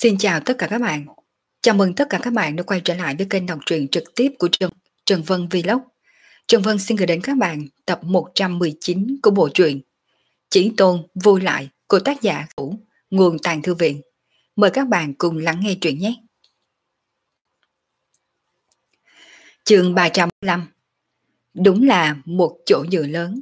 Xin chào tất cả các bạn. Chào mừng tất cả các bạn đã quay trở lại với kênh đọc truyện trực tiếp của Trần Vân Vlog. Trần Vân xin gửi đến các bạn tập 119 của bộ truyện Chí Tôn Vô Lại của tác giả Vũ, nguồn Tàng Thư Viện. Mời các bạn cùng lắng nghe truyện nhé. Chương 305. Đúng là một chỗ dựa lớn.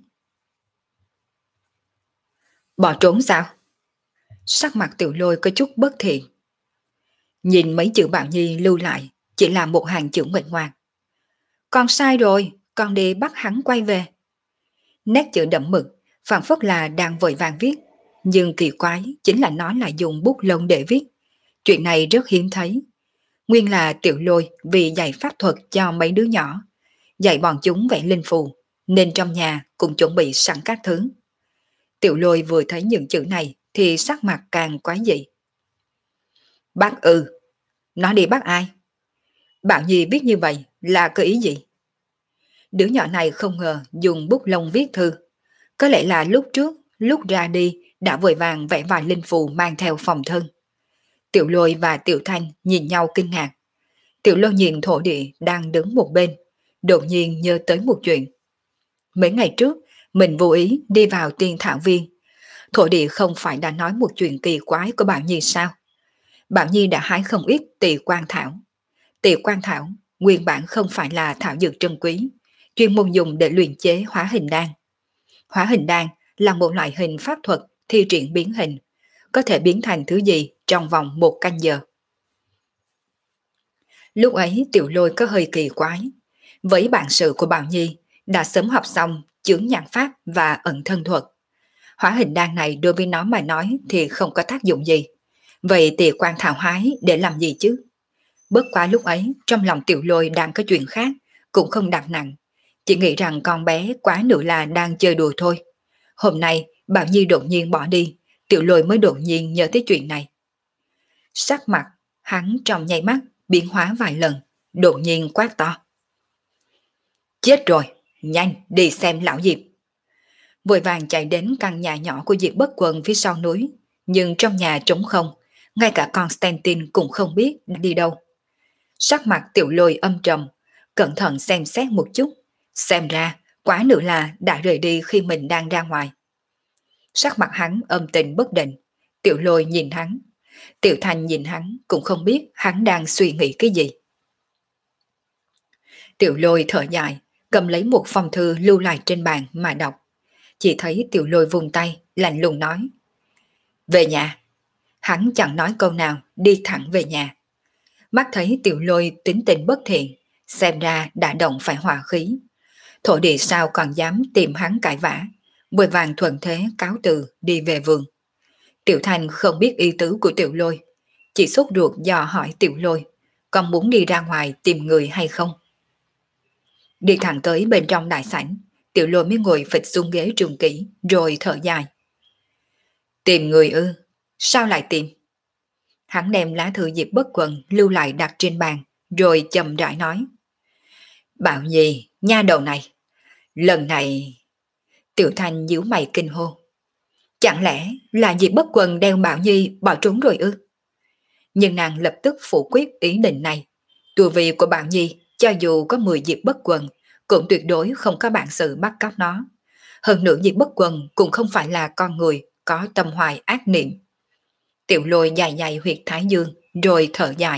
Bỏ trốn sao? Sắc mặt Tiểu Lôi có chút bất thiện. Nhìn mấy chữ Bảo Nhi lưu lại chỉ là một hàng chữ mệnh ngoan. Con sai rồi, con đi bắt hắn quay về. Nét chữ đậm mực, phảng phất là đang vội vàng viết, nhưng kỳ quái chính là nó lại dùng bút lông để viết. Chuyện này rất hiếm thấy. Nguyên là Tiểu Lôi vì dạy pháp thuật cho mấy đứa nhỏ, dạy bọn chúng vẽ linh phù, nên trong nhà cũng chuẩn bị sẵn các thứ. Tiểu Lôi vừa thấy những chữ này thì sắc mặt càng quái dị. Bác nó đi bắt ai? Bảo Nhi viết như vậy là có ý gì? Đứa nhỏ này không ngờ dùng bút lông viết thư. Có lẽ là lúc trước, lúc ra đi đã vội vàng vẽ vài linh phù mang theo phòng thân. Tiểu Lôi và Tiểu Thanh nhìn nhau kinh ngạc. Tiểu Lôi nhìn thổ địa đang đứng một bên, đột nhiên nhớ tới một chuyện. Mấy ngày trước, mình vô ý đi vào tiên thảo viên. Thổ địa không phải đã nói một chuyện kỳ quái của Bảo Nhi sao? Bảo Nhi đã hái không ít tỳ quan thảo. Tỳ quan thảo nguyên bản không phải là thảo dược trân quý, chuyên môn dùng để luyện chế hóa hình đan. Hóa hình đan là một loại hình pháp thuật thi triển biến hình, có thể biến thành thứ gì trong vòng 1 canh giờ. Lúc ấy Tiểu Lôi có hơi kỳ quái. Với bản sự của Bảo Nhi, đã sớm học xong chướng nhãn pháp và ẩn thân thuật. Hóa hình đan này đối với nó mà nói thì không có tác dụng gì. Vậy tỳ quan thảo hái để làm gì chứ? Bất quá lúc ấy trong lòng Tiểu Lôi đang có chuyện khác, cũng không đặt nặng. Chỉ nghĩ rằng con bé quá nữa là đang chơi đùa thôi. Hôm nay Bảo Nhi đột nhiên bỏ đi, Tiểu Lôi mới đột nhiên nhớ tới chuyện này. Sắc mặt hắn trong nháy mắt biến hóa vài lần, đột nhiên quát to. Chết rồi, nhanh đi xem lão Diệp. Vội vàng chạy đến căn nhà nhỏ của Diệp Bất Quần phía sau núi, nhưng trong nhà trống không, ngay cả Constantine cũng không biết đi đâu. Sắc mặt Tiểu Lôi âm trầm, cẩn thận xem xét một chút, xem ra quá nữa là đã rời đi khi mình đang ra ngoài. Sắc mặt hắn âm tình bất định, Tiểu Lôi nhìn hắn, Tiểu Thanh nhìn hắn cũng không biết hắn đang suy nghĩ cái gì. Tiểu Lôi thở dài, cầm lấy một phong thư lưu lại trên bàn mà đọc. Chỉ thấy Tiểu Lôi vùng tay, lạnh lùng nói. Về nhà. Hắn chẳng nói câu nào, đi thẳng về nhà. Mắt thấy Tiểu Lôi tính tình bất thiện, xem ra đã động phải hỏa khí. Thổ địa sao còn dám tìm hắn cãi vã, vội vàng thuận thế cáo từ đi về vườn. Tiểu Thành không biết ý tứ của Tiểu Lôi, chỉ sốt ruột dò hỏi Tiểu Lôi, còn muốn đi ra ngoài tìm người hay không? Đi thẳng tới bên trong đại sảnh, Tiểu Lôi mới ngồi phịch xuống ghế trường kỷ, rồi thở dài. Tìm người ư? Sao lại tìm? Hắn đem lá thư Diệp Bất Quần lưu lại đặt trên bàn, rồi chậm rãi nói. Bảo Nhi, nha đầu này, lần này... Tiểu Thanh nhíu mày kinh hô. Chẳng lẽ là Diệp Bất Quần đeo Bảo Nhi bỏ trốn rồi ư? Nhưng nàng lập tức phủ quyết ý định này. Tu vi của Bảo Nhi, cho dù có 10 Diệp Bất Quần, cũng tuyệt đối không có bản sự bắt cóc nó. Hơn nữa Diệp Bất Quần cũng không phải là con người có tâm hoài ác niệm. Tiểu Lôi dài dài huyệt thái dương, rồi thở dài.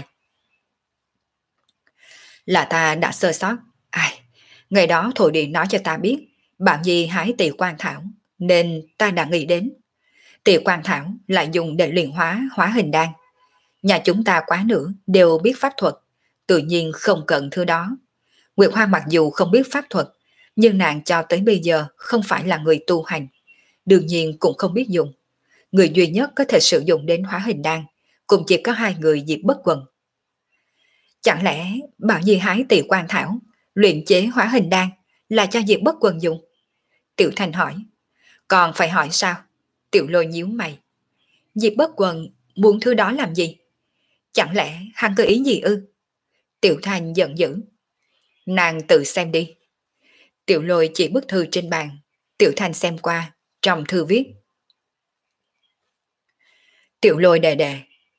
Là ta đã sơ sót. Ai, ngày đó Thổ Địa nói cho ta biết, Bảo Nhi hái tỳ quan thảo, nên ta đã nghĩ đến. Tỳ quan thảo lại dùng để luyện hóa hình đan. Nhà chúng ta quá nữa đều biết pháp thuật, tự nhiên không cần thứ đó. Nguyệt Hoa mặc dù không biết pháp thuật, nhưng nàng cho tới bây giờ không phải là người tu hành, đương nhiên cũng không biết dùng. Người duy nhất có thể sử dụng đến hóa hình đan cũng chỉ có 2 người Diệp Bất Quần. Chẳng lẽ Bảo Nhi hái tỳ quan thảo, luyện chế hóa hình đan là cho Diệp Bất Quần dùng? Tiểu Thành hỏi. Còn phải hỏi sao? Tiểu Lôi nhíu mày. Diệp Bất Quần muốn thứ đó làm gì? Chẳng lẽ hắn có ý gì ư? Tiểu Thành giận dữ. Nàng tự xem đi. Tiểu Lôi chỉ bức thư trên bàn. Tiểu Thành xem qua, trong thư viết. Tiểu Lôi đệ đệ,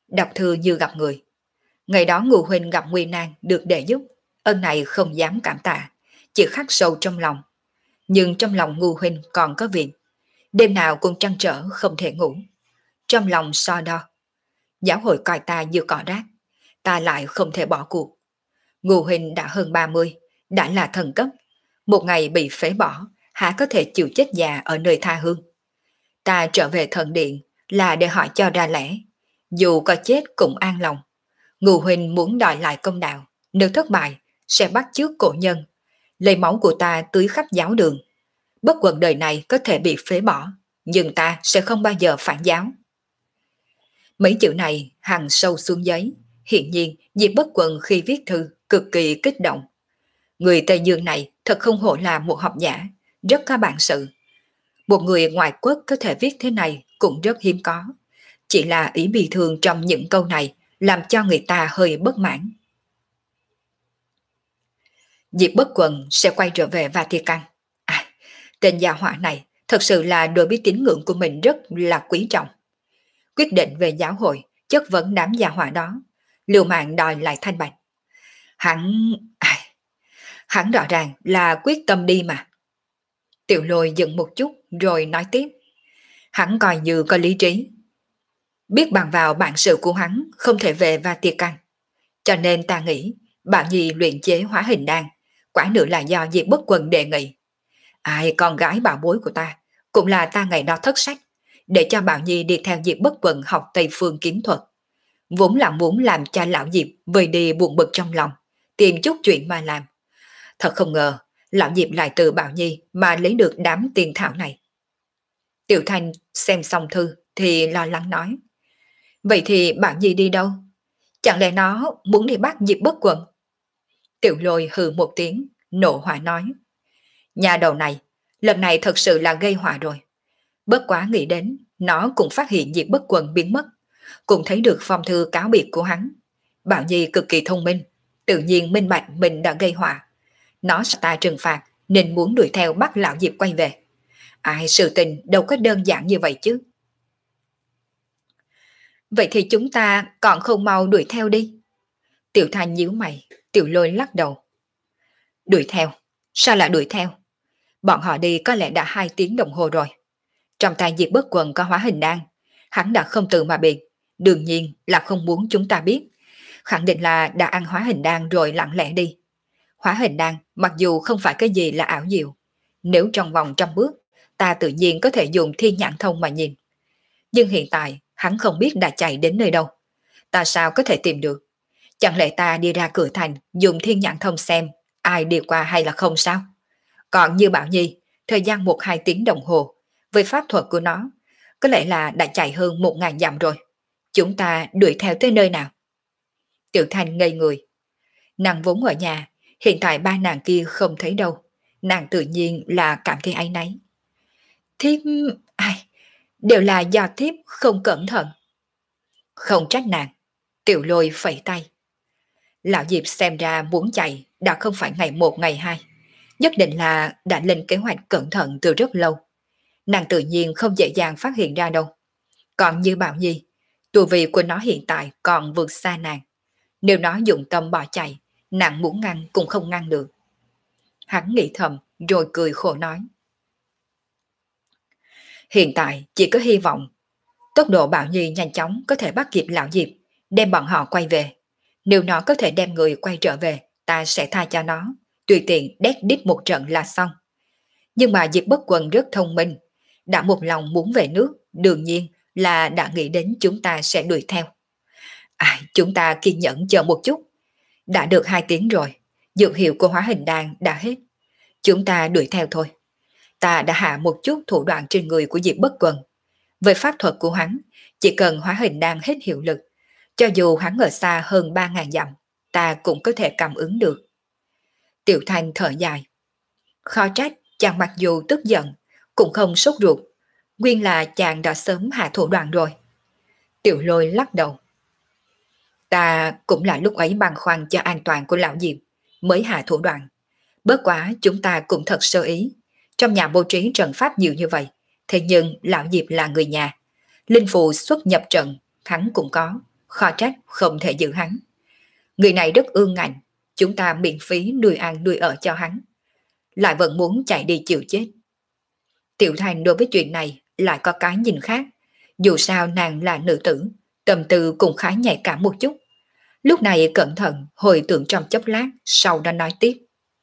Đọc thư như gặp người. Ngày đó Ngô huynh gặp nguy nan được đệ giúp, ơn này không dám cảm tạ, chỉ khắc sâu trong lòng. Nhưng trong lòng Ngô huynh còn có việc, đêm nào cũng trăn trở không thể ngủ. Trong lòng so đo, giáo hội coi ta như cỏ rác, ta lại không thể bỏ cuộc. Ngô huynh đã hơn 30, đã là thần cấp, một ngày bị phế bỏ, há có thể chịu chết già ở nơi tha hương. Ta trở về thần điện là để hỏi cho ra lẽ, dù có chết cũng an lòng. Ngô huynh muốn đòi lại công đạo, nếu thất bại sẽ bắt chước cổ nhân, lấy máu của ta tưới khắp giáo đường. Bất luận đời này có thể bị phế bỏ, nhưng ta sẽ không bao giờ phản giáo. Mấy chữ này hằn sâu xuống giấy, hiện nhiên Diệp Bất Quần khi viết thư cực kỳ kích động. Người Tây Dương này thật không hổ là một học giả, rất có bản sự. Một người ngoại quốc có thể viết thế này cũng rất hiếm có. Chỉ là ý bi thương trong những câu này làm cho người ta hơi bất mãn. Diệp Bất Quần sẽ quay trở về Vatican. Tên gia họa này thật sự là đối với tín ngưỡng của mình rất là quý trọng. Quyết định về giáo hội, chất vấn đám gia họa đó, liều mạng đòi lại thanh bạch. Hắn rõ ràng là quyết tâm đi mà. Tiểu Lôi dừng một chút rồi nói tiếp. Hắn coi như có lý trí. Biết bằng vào bản sự của hắn không thể về Vatican. Cho nên ta nghĩ Bảo Nhi luyện chế hóa hình đan, quả nữa là do Diệp Bất Quần đề nghị. Con gái bảo bối của ta, cũng là ta ngày đó thất sách, để cho Bảo Nhi đi theo Diệp Bất Quần học Tây Phương kiếm thuật. Vốn là muốn làm cho lão Diệp vơi đi buồn bực trong lòng, tìm chút chuyện mà làm. Thật không ngờ, lão Diệp lại từ Bảo Nhi mà lấy được đám tiền thảo này. Tiểu Thanh xem xong thư thì lo lắng nói. Vậy thì Bảo Nhi đi đâu? Chẳng lẽ nó muốn đi bắt Diệp Bất Quần? Tiểu Lôi hừ một tiếng, nộ hỏa nói. Nhà đầu này, lần này thật sự là gây họa rồi. Bất quá nghĩ đến, nó cũng phát hiện Diệp Bất Quần biến mất, cũng thấy được phong thư cáo biệt của hắn. Bảo Nhi cực kỳ thông minh, tự nhiên minh bạch mình đã gây họa. Nó sẽ ta trừng phạt nên muốn đuổi theo bắt lão Diệp quay về. Sự tình đâu có đơn giản như vậy chứ. Vậy thì chúng ta còn không mau đuổi theo đi. Tiểu Thanh nhíu mày, Tiểu Lôi lắc đầu. Đuổi theo? Sao lại đuổi theo? Bọn họ đi có lẽ đã 2 tiếng đồng hồ rồi. Trong tay Diệp Bất Quần có hóa hình đan, hắn đã không từ mà biệt, đương nhiên là không muốn chúng ta biết. Khẳng định là đã ăn hóa hình đan rồi lặng lẽ đi. Hóa hình đan mặc dù không phải cái gì là ảo diệu, nếu trong vòng 100 bước, ta tự nhiên có thể dùng thiên nhãn thông mà nhìn. Nhưng hiện tại hắn không biết đã chạy đến nơi đâu. Ta sao có thể tìm được? Chẳng lẽ ta đi ra cửa thành dùng thiên nhãn thông xem ai đi qua hay là không sao? Còn như Bảo Nhi, thời gian 1-2 tiếng đồng hồ, với pháp thuật của nó, có lẽ là đã chạy hơn 1000 dặm rồi. Chúng ta đuổi theo tới nơi nào? Tiểu Thanh ngây người. Nàng vốn ở nhà, hiện tại 3 nàng kia không thấy đâu. Nàng tự nhiên là cảm thấy áy náy. Thiếp... đều là do thiếp không cẩn thận. Không trách nàng. Tiểu Lôi phẩy tay. Lão Diệp xem ra muốn chạy đã không phải ngày 1 ngày 2. Nhất định là đã lên kế hoạch cẩn thận từ rất lâu. Nàng tự nhiên không dễ dàng phát hiện ra đâu. Còn như Bảo Nhi, tu vi của nó hiện tại còn vượt xa nàng. Nếu nó dụng tâm bỏ chạy, nàng muốn ngăn cũng không ngăn được. Hắn nghĩ thầm rồi cười khổ nói. Hiện tại chỉ có hy vọng tốc độ Bảo Nhi nhanh chóng có thể bắt kịp lão Diệp, đem bọn họ quay về. Nếu nó có thể đem người quay trở về, ta sẽ tha cho nó, tùy tiện đét đít một trận là xong. Nhưng mà Diệp Bất Quần rất thông minh, đã một lòng muốn về nước, đương nhiên là đã nghĩ đến chúng ta sẽ đuổi theo. Chúng ta kiên nhẫn chờ một chút. Đã được 2 tiếng rồi, dược hiệu của hóa hình đan đã hết. Chúng ta đuổi theo thôi. Ta đã hạ một chút thủ đoạn trên người của Diệp Bất Quần. Về pháp thuật của hắn, chỉ cần hóa hình đan hết hiệu lực, cho dù hắn ở xa hơn 3000 dặm, ta cũng có thể cảm ứng được. Tiểu Thanh thở dài. Khó trách chàng mặc dù tức giận, cũng không sốt ruột. Nguyên là chàng đã sớm hạ thủ đoạn rồi. Tiểu Lôi lắc đầu. Ta cũng là lúc ấy băn khoăn cho an toàn của lão Diệp, mới hạ thủ đoạn. Bớt quá chúng ta cũng thật sơ ý. Trong nhà bố trí trận pháp nhiều như vậy, thế nhưng lão Diệp là người nhà. Linh phù xuất nhập trận, hắn cũng có. khó trách không thể giữ hắn. Người này rất ương ngạnh, chúng ta miễn phí nuôi ăn nuôi ở cho hắn, lại vẫn muốn chạy đi chịu chết. Tiểu Thành đối với chuyện này lại có cái nhìn khác, dù sao nàng là nữ tử, tâm tư cũng khá nhạy cảm một chút. Lúc này cẩn thận hồi tưởng trong chốc lát, sau đó nói tiếp.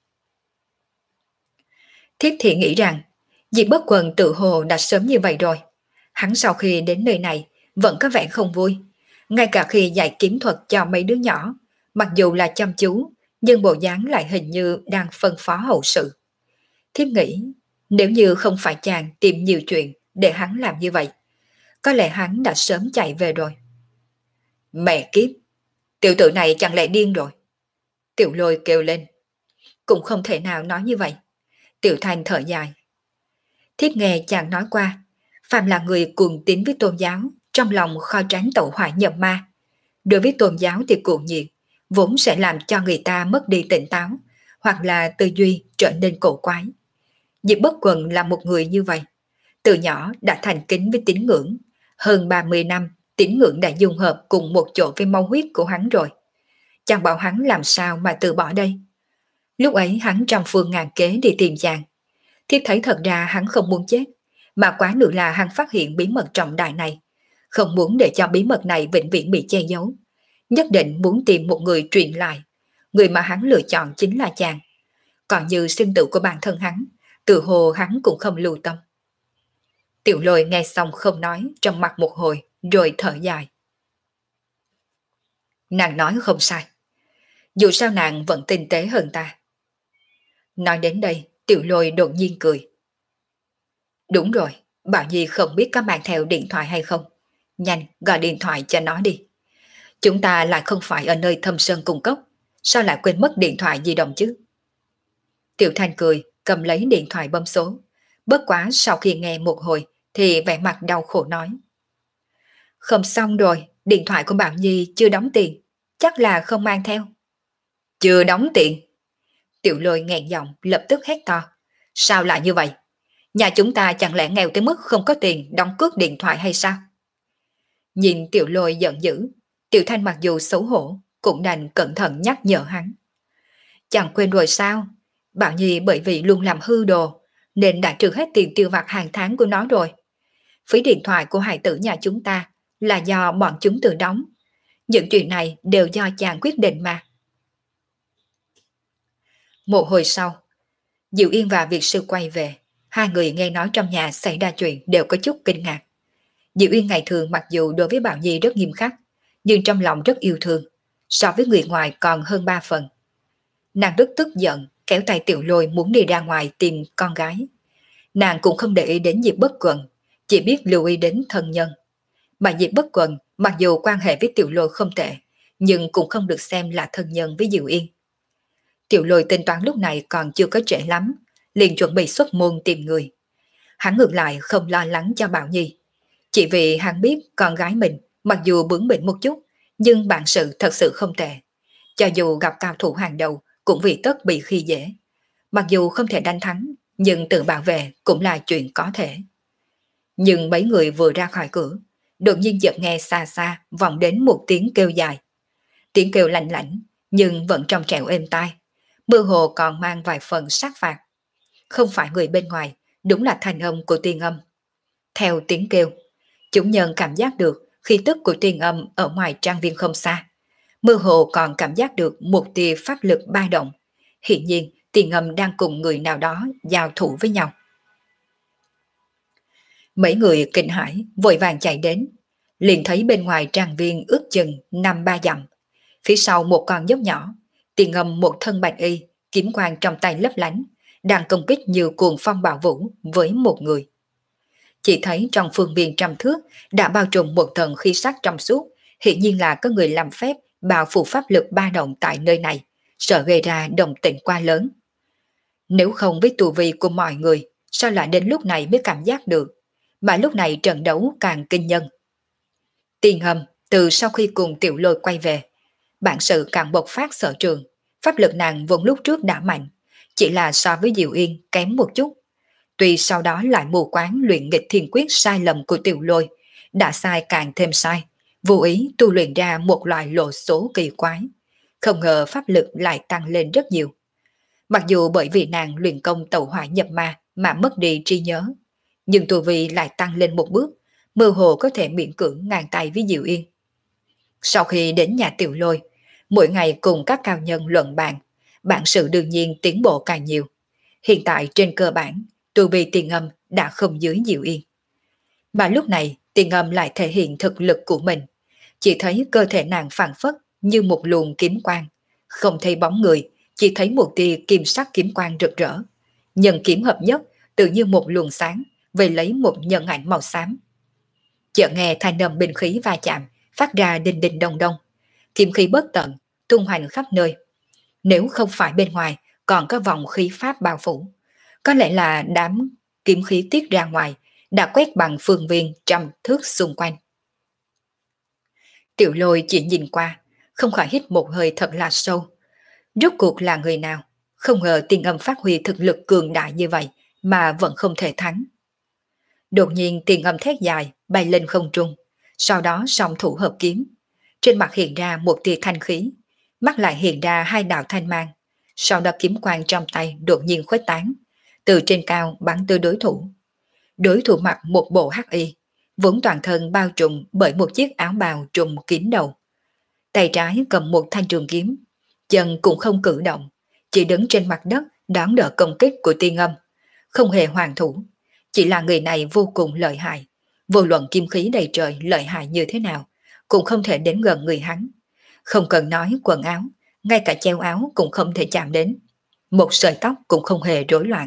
Thiết Thị nghĩ rằng Diệp Bất Quần tự hồ đã sớm như vậy rồi. Hắn sau khi đến nơi này vẫn có vẻ không vui. Ngay cả khi dạy kiếm thuật cho mấy đứa nhỏ, mặc dù là chăm chú, nhưng bộ dáng lại hình như đang phân phó hậu sự. Thiếp nghĩ, nếu như không phải chàng tìm nhiều chuyện để hắn làm như vậy, có lẽ hắn đã sớm chạy về rồi. Mẹ kiếp, tiểu tử này chẳng lẽ điên rồi? Tiểu Lôi kêu lên. Cũng không thể nào nói như vậy. Tiểu Thành thở dài. Thiếp nghe chàng nói qua, phàm là người cuồng tín với tôn giáo, trong lòng khó tránh tẩu hỏa nhập ma. Đối với tôn giáo thì cuồng nhiệt, vốn sẽ làm cho người ta mất đi tỉnh táo, hoặc là tư duy trở nên cổ quái. Diệp Bất Quần là một người như vậy. Từ nhỏ đã thành kính với tín ngưỡng, hơn 30 năm tín ngưỡng đã dung hợp cùng một chỗ với máu huyết của hắn rồi. Chàng bảo hắn làm sao mà từ bỏ đây? Lúc ấy hắn trăm phương ngàn kế đi tìm chàng. Thiếp thấy thật ra hắn không muốn chết, mà quá nữa là hắn phát hiện bí mật trọng đại này, không muốn để cho bí mật này vĩnh viễn bị che giấu. Nhất định muốn tìm một người truyền lại, người mà hắn lựa chọn chính là chàng. Còn như sinh tử của bản thân hắn, tự hồ hắn cũng không lưu tâm. Tiểu Lôi nghe xong không nói, trong mặt một hồi, rồi thở dài. Nàng nói không sai. Dù sao nàng vẫn tinh tế hơn ta. Nói đến đây, Tiểu Lôi đột nhiên cười. Đúng rồi, Bảo Nhi không biết có mang theo điện thoại hay không. Nhanh, gọi điện thoại cho nó đi. Chúng ta lại không phải ở nơi thâm sơn cung cốc, sao lại quên mất điện thoại di động chứ? Tiểu Thanh cười, cầm lấy điện thoại bấm số. Bất quá sau khi nghe một hồi, thì vẻ mặt đau khổ nói. Không xong rồi, điện thoại của Bảo Nhi chưa đóng tiền, chắc là không mang theo. Chưa đóng tiền? Tiểu Lôi nghẹn giọng lập tức hét to. Sao lại như vậy? Nhà chúng ta chẳng lẽ nghèo tới mức không có tiền đóng cước điện thoại hay sao? Nhìn Tiểu Lôi giận dữ, Tiểu Thanh mặc dù xấu hổ, cũng đành cẩn thận nhắc nhở hắn. Chẳng quên rồi sao? Bảo Nhi bởi vì luôn làm hư đồ, nên đã trừ hết tiền tiêu vặt hàng tháng của nó rồi. Phí điện thoại của hài tử nhà chúng ta là do bọn chúng tự đóng. Những chuyện này đều do chàng quyết định mà. Một hồi sau, Diệu Yên và Việt Sư quay về. Hai người nghe nói trong nhà xảy ra chuyện đều có chút kinh ngạc. Diệu Yên ngày thường mặc dù đối với Bảo Nhi rất nghiêm khắc, nhưng trong lòng rất yêu thương, so với người ngoài còn hơn 3 phần. Nàng rất tức giận, kéo tay Tiểu Lôi muốn đi ra ngoài tìm con gái. Nàng cũng không để ý đến Diệp Bất Quần, chỉ biết lưu ý đến thân nhân. Mà Diệp Bất Quần mặc dù quan hệ với Tiểu Lôi không tệ, nhưng cũng không được xem là thân nhân với Diệu Yên. Tiểu Lôi tính toán lúc này còn chưa có trễ lắm, liền chuẩn bị xuất môn tìm người. Hắn ngược lại không lo lắng cho Bảo Nhi, chỉ vì hắn biết con gái mình mặc dù bướng bỉnh một chút, nhưng bản sự thật sự không tệ. Cho dù gặp cao thủ hàng đầu cũng vì tất bị khi dễ. Mặc dù không thể đánh thắng, nhưng tự bảo vệ cũng là chuyện có thể. Nhưng mấy người vừa ra khỏi cửa, đột nhiên chợt nghe xa xa vọng đến một tiếng kêu dài. Tiếng kêu lạnh lạnh, nhưng vẫn trong trẻo êm tai, mơ hồ còn mang vài phần sát phạt. Không phải người bên ngoài, đúng là thanh âm của tiên âm. Theo tiếng kêu, chúng nhân cảm giác được khí tức của tiên âm ở ngoài trang viên không xa. Mơ hồ còn cảm giác được một tia pháp lực ba động. Hiện nhiên, tiên âm đang cùng người nào đó giao thủ với nhau. Mấy người kinh hãi vội vàng chạy đến, liền thấy bên ngoài trang viên ước chừng 5-3 dặm. Phía sau một con dốc nhỏ, tiên âm một thân bạch y, kiếm quang trong tay lấp lánh, đang công kích như cuồng phong bạo vũ với một người. Chỉ thấy trong phương viên trăm thước đã bao trùm một tầng khí sắc trong suốt, hiện nhiên là có người làm phép bao phủ pháp lực ba động tại nơi này, sợ gây ra động tĩnh quá lớn. Nếu không với tu vi của mọi người, sao lại đến lúc này mới cảm giác được, mà lúc này trận đấu càng kinh nhân. Tiên âm từ sau khi cùng Tiểu Lôi quay về, bản sự càng bộc phát sở trường, pháp lực nàng vốn lúc trước đã mạnh, chỉ là so với Diệu Yên kém một chút. Tuy sau đó lại mù quáng luyện nghịch thiên quyết sai lầm của Tiểu Lôi, đã sai càng thêm sai, vô ý tu luyện ra một loại lộ số kỳ quái, không ngờ pháp lực lại tăng lên rất nhiều. Mặc dù bởi vì nàng luyện công tẩu hỏa nhập ma mà mất đi trí nhớ, nhưng tu vi lại tăng lên một bước, mơ hồ có thể miễn cưỡng ngang tay với Diệu Yên. Sau khi đến nhà Tiểu Lôi, mỗi ngày cùng các cao nhân luận bàn, bản sự đương nhiên tiến bộ càng nhiều. Hiện tại trên cơ bản, tu vi Tiền Âm đã không dưới Diệu Yên. Mà lúc này, Tiền Âm lại thể hiện thực lực của mình, chỉ thấy cơ thể nàng phảng phất như một luồng kiếm quang, không thấy bóng người, chỉ thấy một tia kim sắc kiếm quang rực rỡ. Nhân kiếm hợp nhất, tự như một luồng sáng, về lấy một nhân ảnh màu xám. Chợt nghe thanh âm binh khí va chạm, phát ra đinh đinh đông đông. Kiếm khí bất tận, tung hoành khắp nơi. Nếu không phải bên ngoài, còn có vòng khí pháp bao phủ. Có lẽ là đám kiếm khí tiết ra ngoài, đã quét bằng phương viên trăm thước xung quanh. Tiểu Lôi chỉ nhìn qua, không khỏi hít một hơi thật là sâu. Rốt cuộc là người nào? Không ngờ Tiên Âm phát huy thực lực cường đại như vậy mà vẫn không thể thắng. Đột nhiên Tiên Âm thét dài bay lên không trung, sau đó song thủ hợp kiếm. Trên mặt hiện ra một tia thanh khí, mắt lại hiện ra hai đạo thanh mang. Sau đó kiếm quang trong tay đột nhiên khuếch tán, từ trên cao bắn tới đối thủ. Đối thủ mặc một bộ hắc y, vốn toàn thân bao trùm bởi một chiếc áo bào trùm kín đầu. Tay trái cầm một thanh trường kiếm, chân cũng không cử động, chỉ đứng trên mặt đất đón đỡ công kích của Tiên Âm, không hề hoàn thủ. Chỉ là người này vô cùng lợi hại, vô luận kim khí đầy trời lợi hại như thế nào, cũng không thể đến gần người hắn. Không cần nói quần áo, ngay cả treo áo cũng không thể chạm đến. Một sợi tóc cũng không hề rối loạn.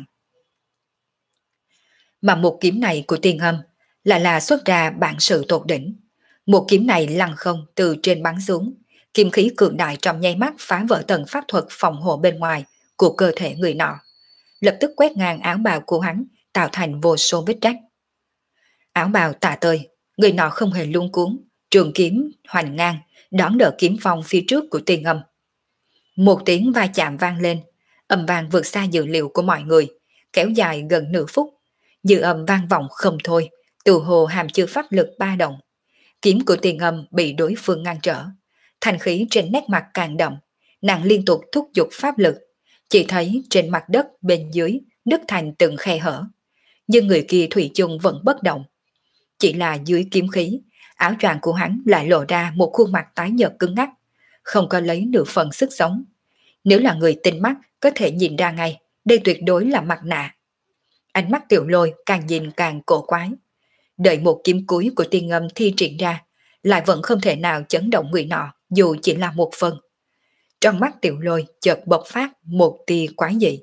Mà một kiếm này của Tiên Âm là xuất ra bản sự tột đỉnh. Một kiếm này lăng không từ trên bắn xuống, kim khí cường đại trong nháy mắt phá vỡ tầng pháp thuật phòng hộ bên ngoài của cơ thể người nọ, lập tức quét ngang áo bào của hắn, tạo thành vô số vết rách. Áo bào tả tơi, người nọ không hề luống cuống, trường kiếm hoành ngang, đón đỡ kiếm phong phía trước của Tiên Âm. Một tiếng va chạm vang lên, âm vang vượt xa dự liệu của mọi người, kéo dài gần nửa phút. Dư âm vang vọng không thôi, từ hồ hàm chứa pháp lực ba động. Kiếm của Tiên Âm bị đối phương ngăn trở, thanh khí trên nét mặt càng đậm, nàng liên tục thúc giục pháp lực, chỉ thấy trên mặt đất bên dưới nứt thành từng khe hở, nhưng người kia thủy chung vẫn bất động. Chỉ là dưới kiếm khí, áo choàng của hắn lại lộ ra một khuôn mặt tái nhợt cứng ngắc, không có lấy nửa phần sức sống. Nếu là người tinh mắt có thể nhìn ra ngay, đây tuyệt đối là mặt nạ. Ánh mắt Tiểu Lôi càng nhìn càng cổ quái. Đợi một kiếm cuối của Tiên Âm thi triển ra, lại vẫn không thể nào chấn động người nọ, dù chỉ là một phần. Trong mắt Tiểu Lôi chợt bộc phát một tia quái dị.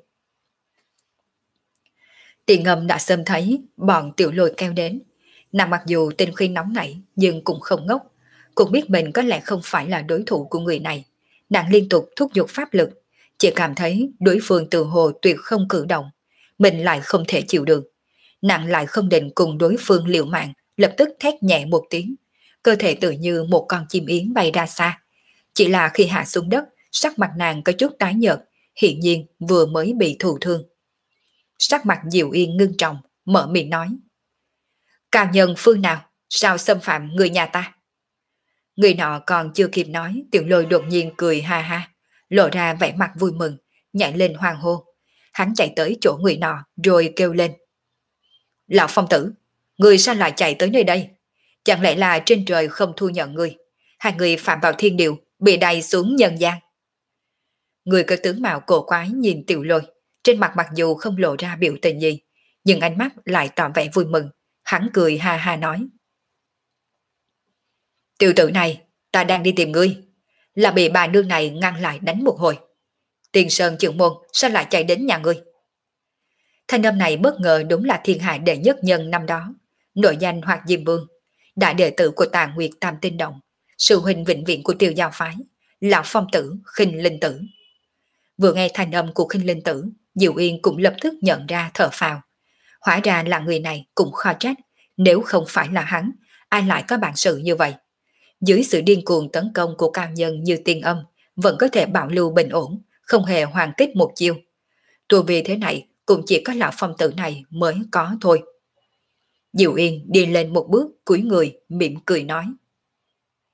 Tiên Âm đã sớm thấy bọn Tiểu Lôi kéo đến. Nàng mặc dù tinh khí nóng nảy nhưng cũng không ngốc, cũng biết mình có lẽ không phải là đối thủ của người này. Nàng liên tục thúc giục pháp lực, chỉ cảm thấy đối phương từ hồ tuyệt không cử động, mình lại không thể chịu được. Nàng lại không định cùng đối phương liều mạng, lập tức thét nhẹ một tiếng, cơ thể tự như một con chim yến bay ra xa. Chỉ là khi hạ xuống đất, sắc mặt nàng có chút tái nhợt, hiển nhiên vừa mới bị thụ thương. Sắc mặt Diệu Yên ngưng trọng, mở miệng nói: cao nhân phương nào, sao xâm phạm người nhà ta? Người nọ còn chưa kịp nói, Tiểu Lôi đột nhiên cười ha ha, lộ ra vẻ mặt vui mừng, nhảy lên hoang hô. Hắn chạy tới chỗ người nọ rồi kêu lên: lão phong tử, người sao lại chạy tới nơi đây? Chẳng lẽ là trên trời không thu nhận người? Hai người phạm vào thiên điều, bị đày xuống nhân gian? Người có tướng mạo cổ quái nhìn Tiểu Lôi, trên mặt mặc dù không lộ ra biểu tình gì, nhưng ánh mắt lại tỏ vẻ vui mừng. Hắn cười ha ha nói: tiểu tử này, ta đang đi tìm ngươi, là bị bà nương này ngăn lại đánh một hồi. Tiền Sơn trưởng môn sao lại chạy đến nhà ngươi? Thanh âm này bất ngờ đúng là thiên hạ đệ nhất nhân năm đó, nội danh Hoạt Diêm Vương, đại đệ tử của Tà Nguyệt Tam Tinh Động, sư huynh vĩnh viễn của Tiêu Giao phái, lão phong tử Khinh Linh Tử. Vừa nghe thanh âm của Khinh Linh Tử, Diệu Yên cũng lập tức nhận ra thở phào. Hóa ra là người này cũng khó trách, nếu không phải là hắn, ai lại có bản sự như vậy. Dưới sự điên cuồng tấn công của cao nhân như Tiên Âm, vẫn có thể bảo lưu bình ổn, không hề hoàn kích một chiêu. Tu vì thế này cũng chỉ có lão phong tử này mới có thôi. Diệu Yên đi lên một bước cúi người mỉm cười nói: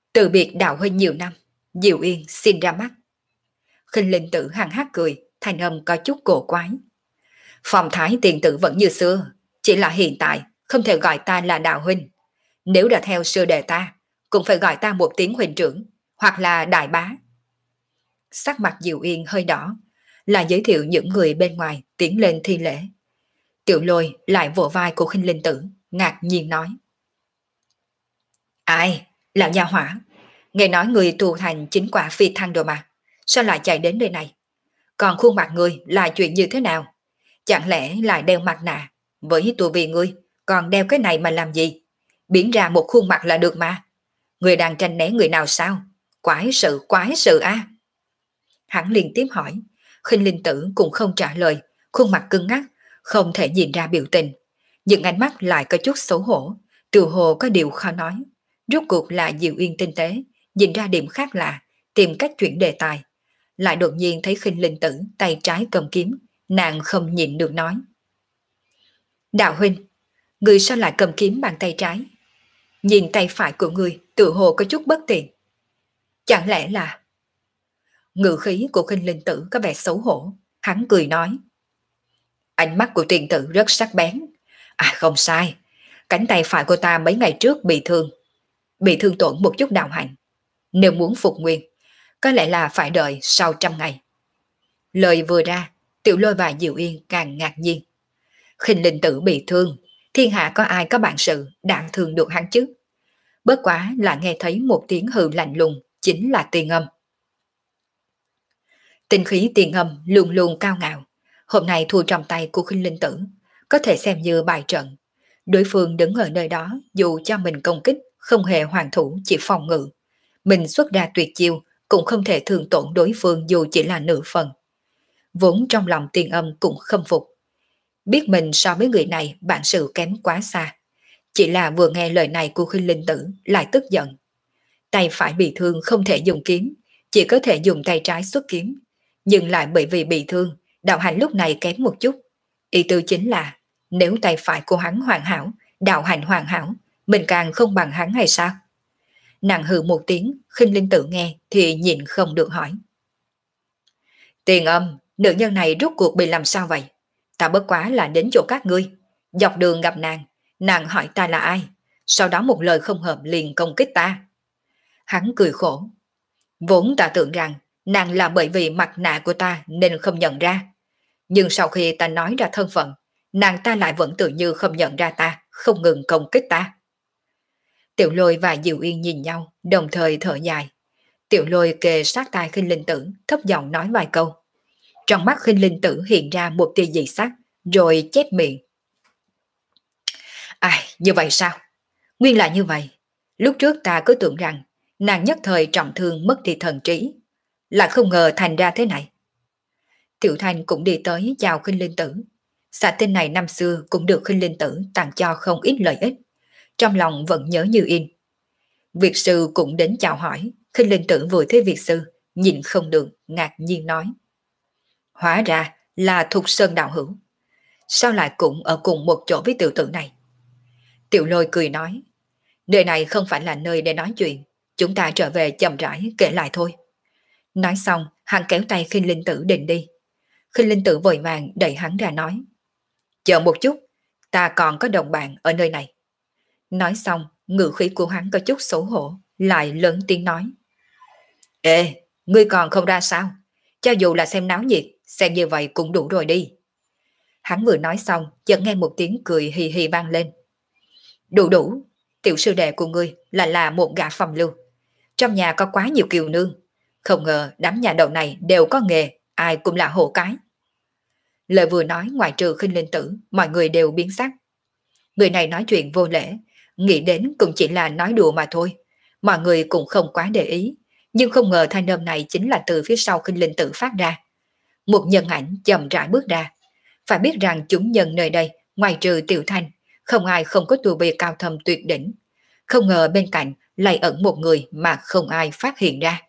Từ biệt đạo huynh nhiều năm, Diệu Yên xin ra mắt. Khinh Linh Tử hằng hắc cười, thanh âm có chút cổ quái. Phong thái tiền tử vẫn như xưa, chỉ là hiện tại không thể gọi ta là đạo huynh. Nếu đã theo sư đệ ta, cũng phải gọi ta một tiếng huynh trưởng, hoặc là đại bá. Sắc mặt Diệu Yên hơi đỏ, là giới thiệu những người bên ngoài tiến lên thi lễ. Tiểu Lôi lại vỗ vai của Khinh Linh Tử, ngạc nhiên nói. Ai, lão gia hỏa, nghe nói người tu thành chính quả phi thăng rồi mà, sao lại chạy đến nơi này? Còn khuôn mặt người là chuyện như thế nào? Chẳng lẽ lại đeo mặt nạ? Với tu vi ngươi, còn đeo cái này mà làm gì? Biến ra một khuôn mặt là được mà. Người đang tranh né người nào sao? Quái sự a. Hắn liên tiếp hỏi, Khinh Linh Tử cũng không trả lời, khuôn mặt cứng ngắc, không thể nhìn ra biểu tình. Nhưng ánh mắt lại có chút xấu hổ, tự hồ có điều khó nói. Rốt cuộc là Diệu Yên tinh tế, nhìn ra điểm khác lạ, tìm cách chuyển đề tài. Lại đột nhiên thấy Khinh Linh Tử tay trái cầm kiếm, nàng không nhịn được nói. Đạo huynh, người sao lại cầm kiếm bằng tay trái? Nhìn tay phải của người tự hồ có chút bất tiện. Chẳng lẽ là... Ngữ khí của Khinh Linh Tử có vẻ xấu hổ, hắn cười nói. Ánh mắt của tiền tử rất sắc bén. À không sai, cánh tay phải của ta mấy ngày trước bị thương tổn một chút đạo hạnh. Nếu muốn phục nguyên, có lẽ là phải đợi sau 100 ngày. Lời vừa ra, Tiểu Lôi và Diệu Yên càng ngạc nhiên. Khinh Linh Tử bị thương, thiên hạ có ai có bản sự đạn thương được hắn chứ? Bất quá là nghe thấy một tiếng hừ lạnh lùng, chính là Tiền Âm. Tinh khí Tiền Âm luôn luôn cao ngạo, hôm nay thua trong tay của Khinh Linh Tử, có thể xem như bài trận. Đối phương đứng ở nơi đó, dù cho mình công kích không hề hoàn thủ, chỉ phòng ngự, mình xuất ra tuyệt chiêu cũng không thể thương tổn đối phương dù chỉ là nửa phần. Vốn trong lòng Tiền Âm cũng khâm phục, biết mình so với người này bản sự kém quá xa. Chỉ là vừa nghe lời này của Khinh Linh Tử lại tức giận. Tay phải bị thương không thể dùng kiếm, chỉ có thể dùng tay trái xuất kiếm. Nhưng lại bởi vì bị thương, đạo hành lúc này kém một chút. Ý tư chính là, nếu tay phải của hắn hoàn hảo, đạo hành hoàn hảo, mình càng không bằng hắn hay sao? Nàng hừ một tiếng, Khinh Linh Tử nghe thì nhịn không được hỏi. Tiền Âm, nữ nhân này rốt cuộc bị làm sao vậy? Ta bất quá là đến chỗ các ngươi. Dọc đường gặp nàng hỏi ta là ai, sau đó một lời không hợp liền công kích ta. Hắn cười khổ. Vốn ta tưởng rằng nàng là bởi vì mặt nạ của ta nên không nhận ra. Nhưng sau khi ta nói ra thân phận, nàng ta lại vẫn tự như không nhận ra ta, không ngừng công kích ta. Tiểu Lôi và Diệu Yên nhìn nhau, đồng thời thở dài. Tiểu Lôi kề sát tai Khinh Linh Tử, thấp giọng nói vài câu. Trong mắt Khinh Linh Tử hiện ra một tia dị sắc, rồi chép miệng. Ai, như vậy sao? Nguyên là như vậy. Lúc trước ta cứ tưởng rằng nàng nhất thời trọng thương mất đi thần trí, lại không ngờ thành ra thế này. Tiểu Thanh cũng đi tới chào Khinh Linh Tử. Xã tinh này năm xưa cũng được Khinh Linh Tử tặng cho không ít lợi ích, trong lòng vẫn nhớ như in. Việt sư cũng đến chào hỏi, Khinh Linh Tử vừa thấy Việt sư, nhìn không được, ngạc nhiên nói. Hóa ra là Thục Sơn đạo hữu. Sao lại cũng ở cùng một chỗ với tiểu tử này? Tiểu Lôi cười nói. Nơi này không phải là nơi để nói chuyện, chúng ta trở về chậm rãi kể lại thôi. Nói xong, hắn kéo tay Khinh Linh Tử định đi. Khinh Linh Tử vội vàng đẩy hắn ra nói. Chờ một chút, ta còn có đồng bạn ở nơi này. Nói xong, ngữ khí của hắn có chút xấu hổ, lại lớn tiếng nói. Ê, ngươi còn không ra sao? Cho dù là xem náo nhiệt, xem như vậy cũng đủ rồi đi. Hắn vừa nói xong, chợt nghe một tiếng cười hì hì vang lên. Đủ, tiểu sư đệ của ngươi là một gã phàm lưu. Trong nhà có quá nhiều kiều nương. Không ngờ đám nhà đầu này đều có nghề, ai cũng là hộ cái. Lời vừa nói ngoài trừ Khinh Linh Tử, mọi người đều biến sắc. Người này nói chuyện vô lễ, nghĩ đến cũng chỉ là nói đùa mà thôi. Mọi người cũng không quá để ý, nhưng không ngờ thanh âm này chính là từ phía sau Khinh Linh Tử phát ra. Một nhân ảnh chậm rãi bước ra. Phải biết rằng chúng nhân nơi đây, ngoài trừ Tiểu Thanh, không ai không có tu vi cao thâm tuyệt đỉnh. Không ngờ bên cạnh lại ẩn một người mà không ai phát hiện ra.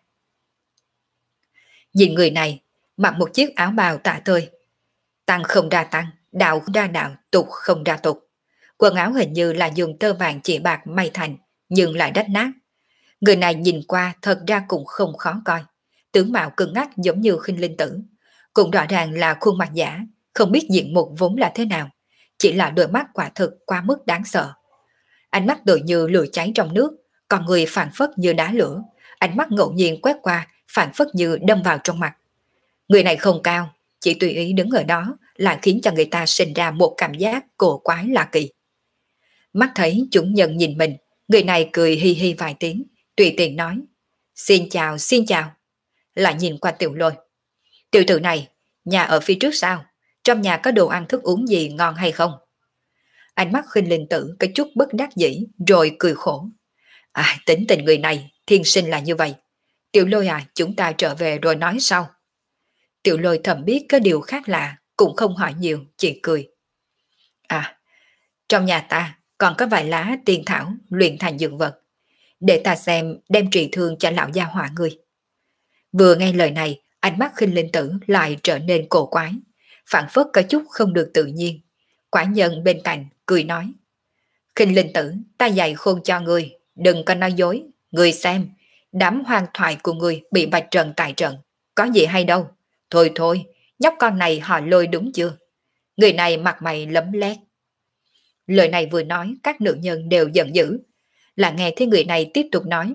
Nhìn người này, mặc một chiếc áo bào tả tơi. Tăng không ra tăng, đạo không ra đạo, tục không ra tục. Quần áo hình như là dùng tơ vàng chỉ bạc may thành, nhưng lại rách nát. Người này nhìn qua thật ra cũng không khó coi, tướng mạo cứng ngắc giống như Khinh Linh Tử, cũng rõ ràng là khuôn mặt giả, không biết diện mục vốn là thế nào, chỉ là đôi mắt quả thực quá mức đáng sợ. Ánh mắt tựa như lửa cháy trong nước, còn người phản phất như đá lửa, ánh mắt ngẫu nhiên quét qua, phản phất như đâm vào trong mặt. Người này không cao, chỉ tùy ý đứng ở đó lại khiến cho người ta sinh ra một cảm giác cổ quái lạ kỳ. Mắt thấy chúng nhân nhìn mình, người này cười hi hi vài tiếng, tùy tiện nói: xin chào, xin chào. Lại nhìn qua Tiểu Lôi: tiểu tử này, nhà ở phía trước sao? Trong nhà có đồ ăn thức uống gì ngon hay không? Ánh mắt Khinh Linh Tử có chút bất đắc dĩ rồi cười khổ: tính tình người này, thiên sinh là như vậy. Tiểu Lôi à, chúng ta trở về rồi nói sau. Tiểu Lôi thầm biết có điều khác lạ, cũng không hỏi nhiều, chỉ cười: trong nhà ta còn có vài lá tiên thảo luyện thành dược vật, để ta xem đem trị thương cho lão gia hỏa người. Vừa nghe lời này, ánh mắt Khinh Linh Tử lại trở nên cổ quái, phản phất có chút không được tự nhiên. Quả nhân bên cạnh cười nói: Khinh Linh Tử, ta dạy khôn cho ngươi, đừng có nói dối. Ngươi xem, đám hoang thoại của ngươi bị vạch trần tại trận, có gì hay đâu. Thôi thôi, nhóc con này họ Lôi đúng chưa? Người này mặt mày lấm lét. Lời này vừa nói, các nữ nhân đều giận dữ. Là nghe thấy người này tiếp tục nói: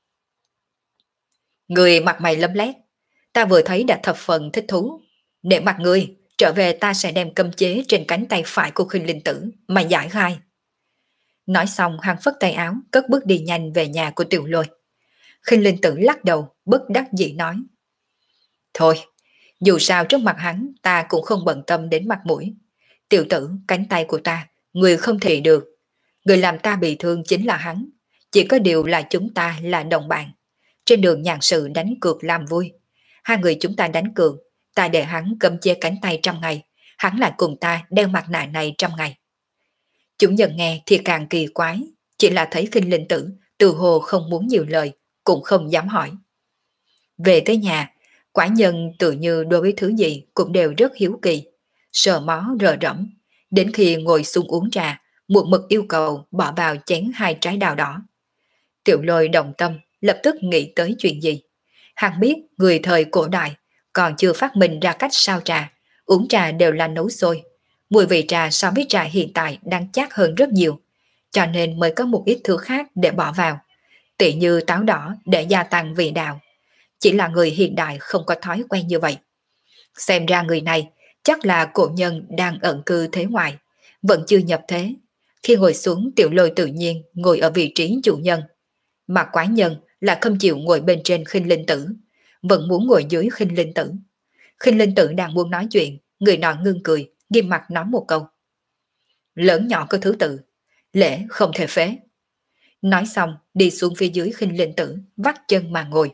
người mặt mày lấm lét, ta vừa thấy đã thập phần thích thú. Để mặt người, trở về ta sẽ đem cấm chế trên cánh tay phải của Khinh Linh Tử mà giải khai. Nói xong hắn phất tay áo, cất bước đi nhanh về nhà của Tiểu Lôi. Khinh Linh Tử lắc đầu, bất đắc dĩ nói: thôi, dù sao trước mặt hắn ta cũng không bận tâm đến mặt mũi. Tiểu tử, cánh tay của ta, người không thể được. Người làm ta bị thương chính là hắn. Chỉ có điều là chúng ta là đồng bạn. Trên đường nhàn sự đánh cược làm vui. Hai người chúng ta đánh cược, ta để hắn cầm che cánh tay trăm ngày, hắn lại cùng ta đeo mặt nạ này trăm ngày. Chúng nhân nghe thì càng kỳ quái, chỉ là thấy Khinh Linh Tử từ hồ không muốn nhiều lời, cũng không dám hỏi. Về tới nhà, quả nhân tự như đối với thứ gì cũng đều rất hiếu kỳ, sờ mó rờ rẫm, đến khi ngồi xuống uống trà, một mực yêu cầu bỏ vào chén hai trái đào đỏ. Tiểu Lôi động tâm, lập tức nghĩ tới chuyện gì. Hắn biết người thời cổ đại còn chưa phát minh ra cách sao trà, uống trà đều là nấu sôi. Mùi vị trà so với trà hiện tại đang chát hơn rất nhiều, cho nên mới có một ít thứ khác để bỏ vào, tỉ như táo đỏ để gia tăng vị đạo. Chỉ là người hiện đại không có thói quen như vậy. Xem ra người này chắc là cổ nhân đang ẩn cư thế ngoại, vẫn chưa nhập thế. Khi ngồi xuống, Tiểu Lôi tự nhiên ngồi ở vị trí chủ nhân, mà quái nhân là không chịu ngồi bên trên Khinh Linh Tử, vẫn muốn ngồi dưới Khinh Linh Tử. Khinh Linh Tử đang muốn nói chuyện, người nọ ngưng cười, nghiêm mặt nói một câu: lớn nhỏ có thứ tự, lễ không thể phế. Nói xong đi xuống phía dưới Khinh Linh Tử, vắt chân mà ngồi.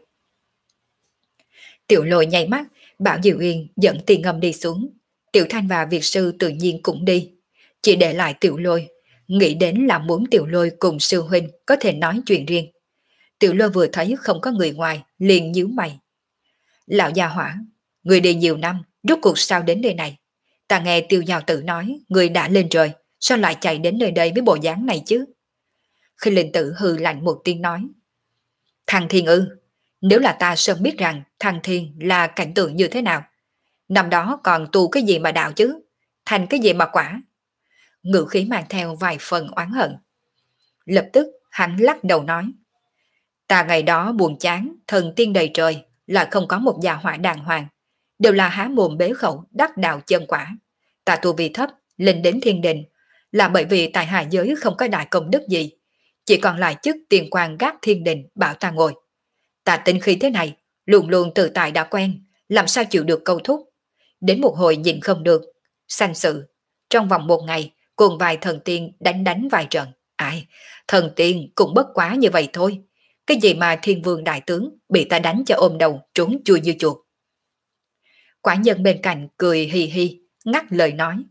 Tiểu Lôi nháy mắt, bảo Diệu Yên dẫn Tiền Ngâm đi xuống. Tiểu Thanh và Việt Sư tự nhiên cũng đi, chỉ để lại Tiểu Lôi, nghĩ đến là muốn Tiểu Lôi cùng sư huynh có thể nói chuyện riêng. Tiểu Lôi vừa thấy không có người ngoài, liền nhíu mày. Lão gia hỏa, người đi nhiều năm, rốt cuộc sao đến nơi này? Ta nghe Tiêu Giao Tử nói, người đã lên trời, sao lại chạy đến nơi đây với bộ dáng này chứ? Khi Linh Tử hừ lạnh một tiếng nói: Thằng Thiên ư, nếu là ta sớm biết rằng thằng Thiên là cảnh tượng như thế nào. Năm đó còn tu cái gì mà đạo chứ, thành cái gì mà quả. Ngữ khí mang theo vài phần oán hận. Lập tức hắn lắc đầu nói: ta ngày đó buồn chán, thần tiên đầy trời, lại không có một gia hỏa đàng hoàng, đều là há mồm bế khẩu đắc đạo chân quả. Ta tu vi thấp, lên đến thiên đình, là bởi vì tại hạ giới không có đại công đức gì, chỉ còn lại chức tiền quan gác thiên đình bảo ta ngồi. Ta tinh khí thế này, luôn luôn tự tại đã quen, làm sao chịu được câu thúc. Đến một hồi nhìn không được, sanh sự, trong vòng một ngày cùng vài thần tiên đánh vài trận. Ai, thần tiên cũng bất quá như vậy thôi. Cái gì mà thiên vương đại tướng bị ta đánh cho ôm đầu trốn chui như chuột. Quả nhân bên cạnh cười hì hì, ngắt lời nói: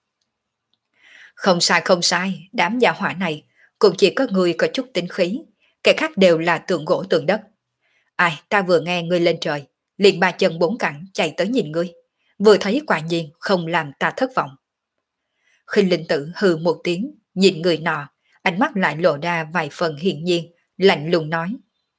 không sai không sai, đám gia hỏa này cũng chỉ có người có chút tính khí, kẻ khác đều là tượng gỗ tượng đất. Ai, ta vừa nghe ngươi lên trời, liền ba chân bốn cẳng chạy tới nhìn ngươi, vừa thấy quả nhiên không làm ta thất vọng. Khinh Linh Tử hừ một tiếng, nhìn người nọ, ánh mắt lại lộ ra vài phần hiển nhiên, lạnh lùng nói: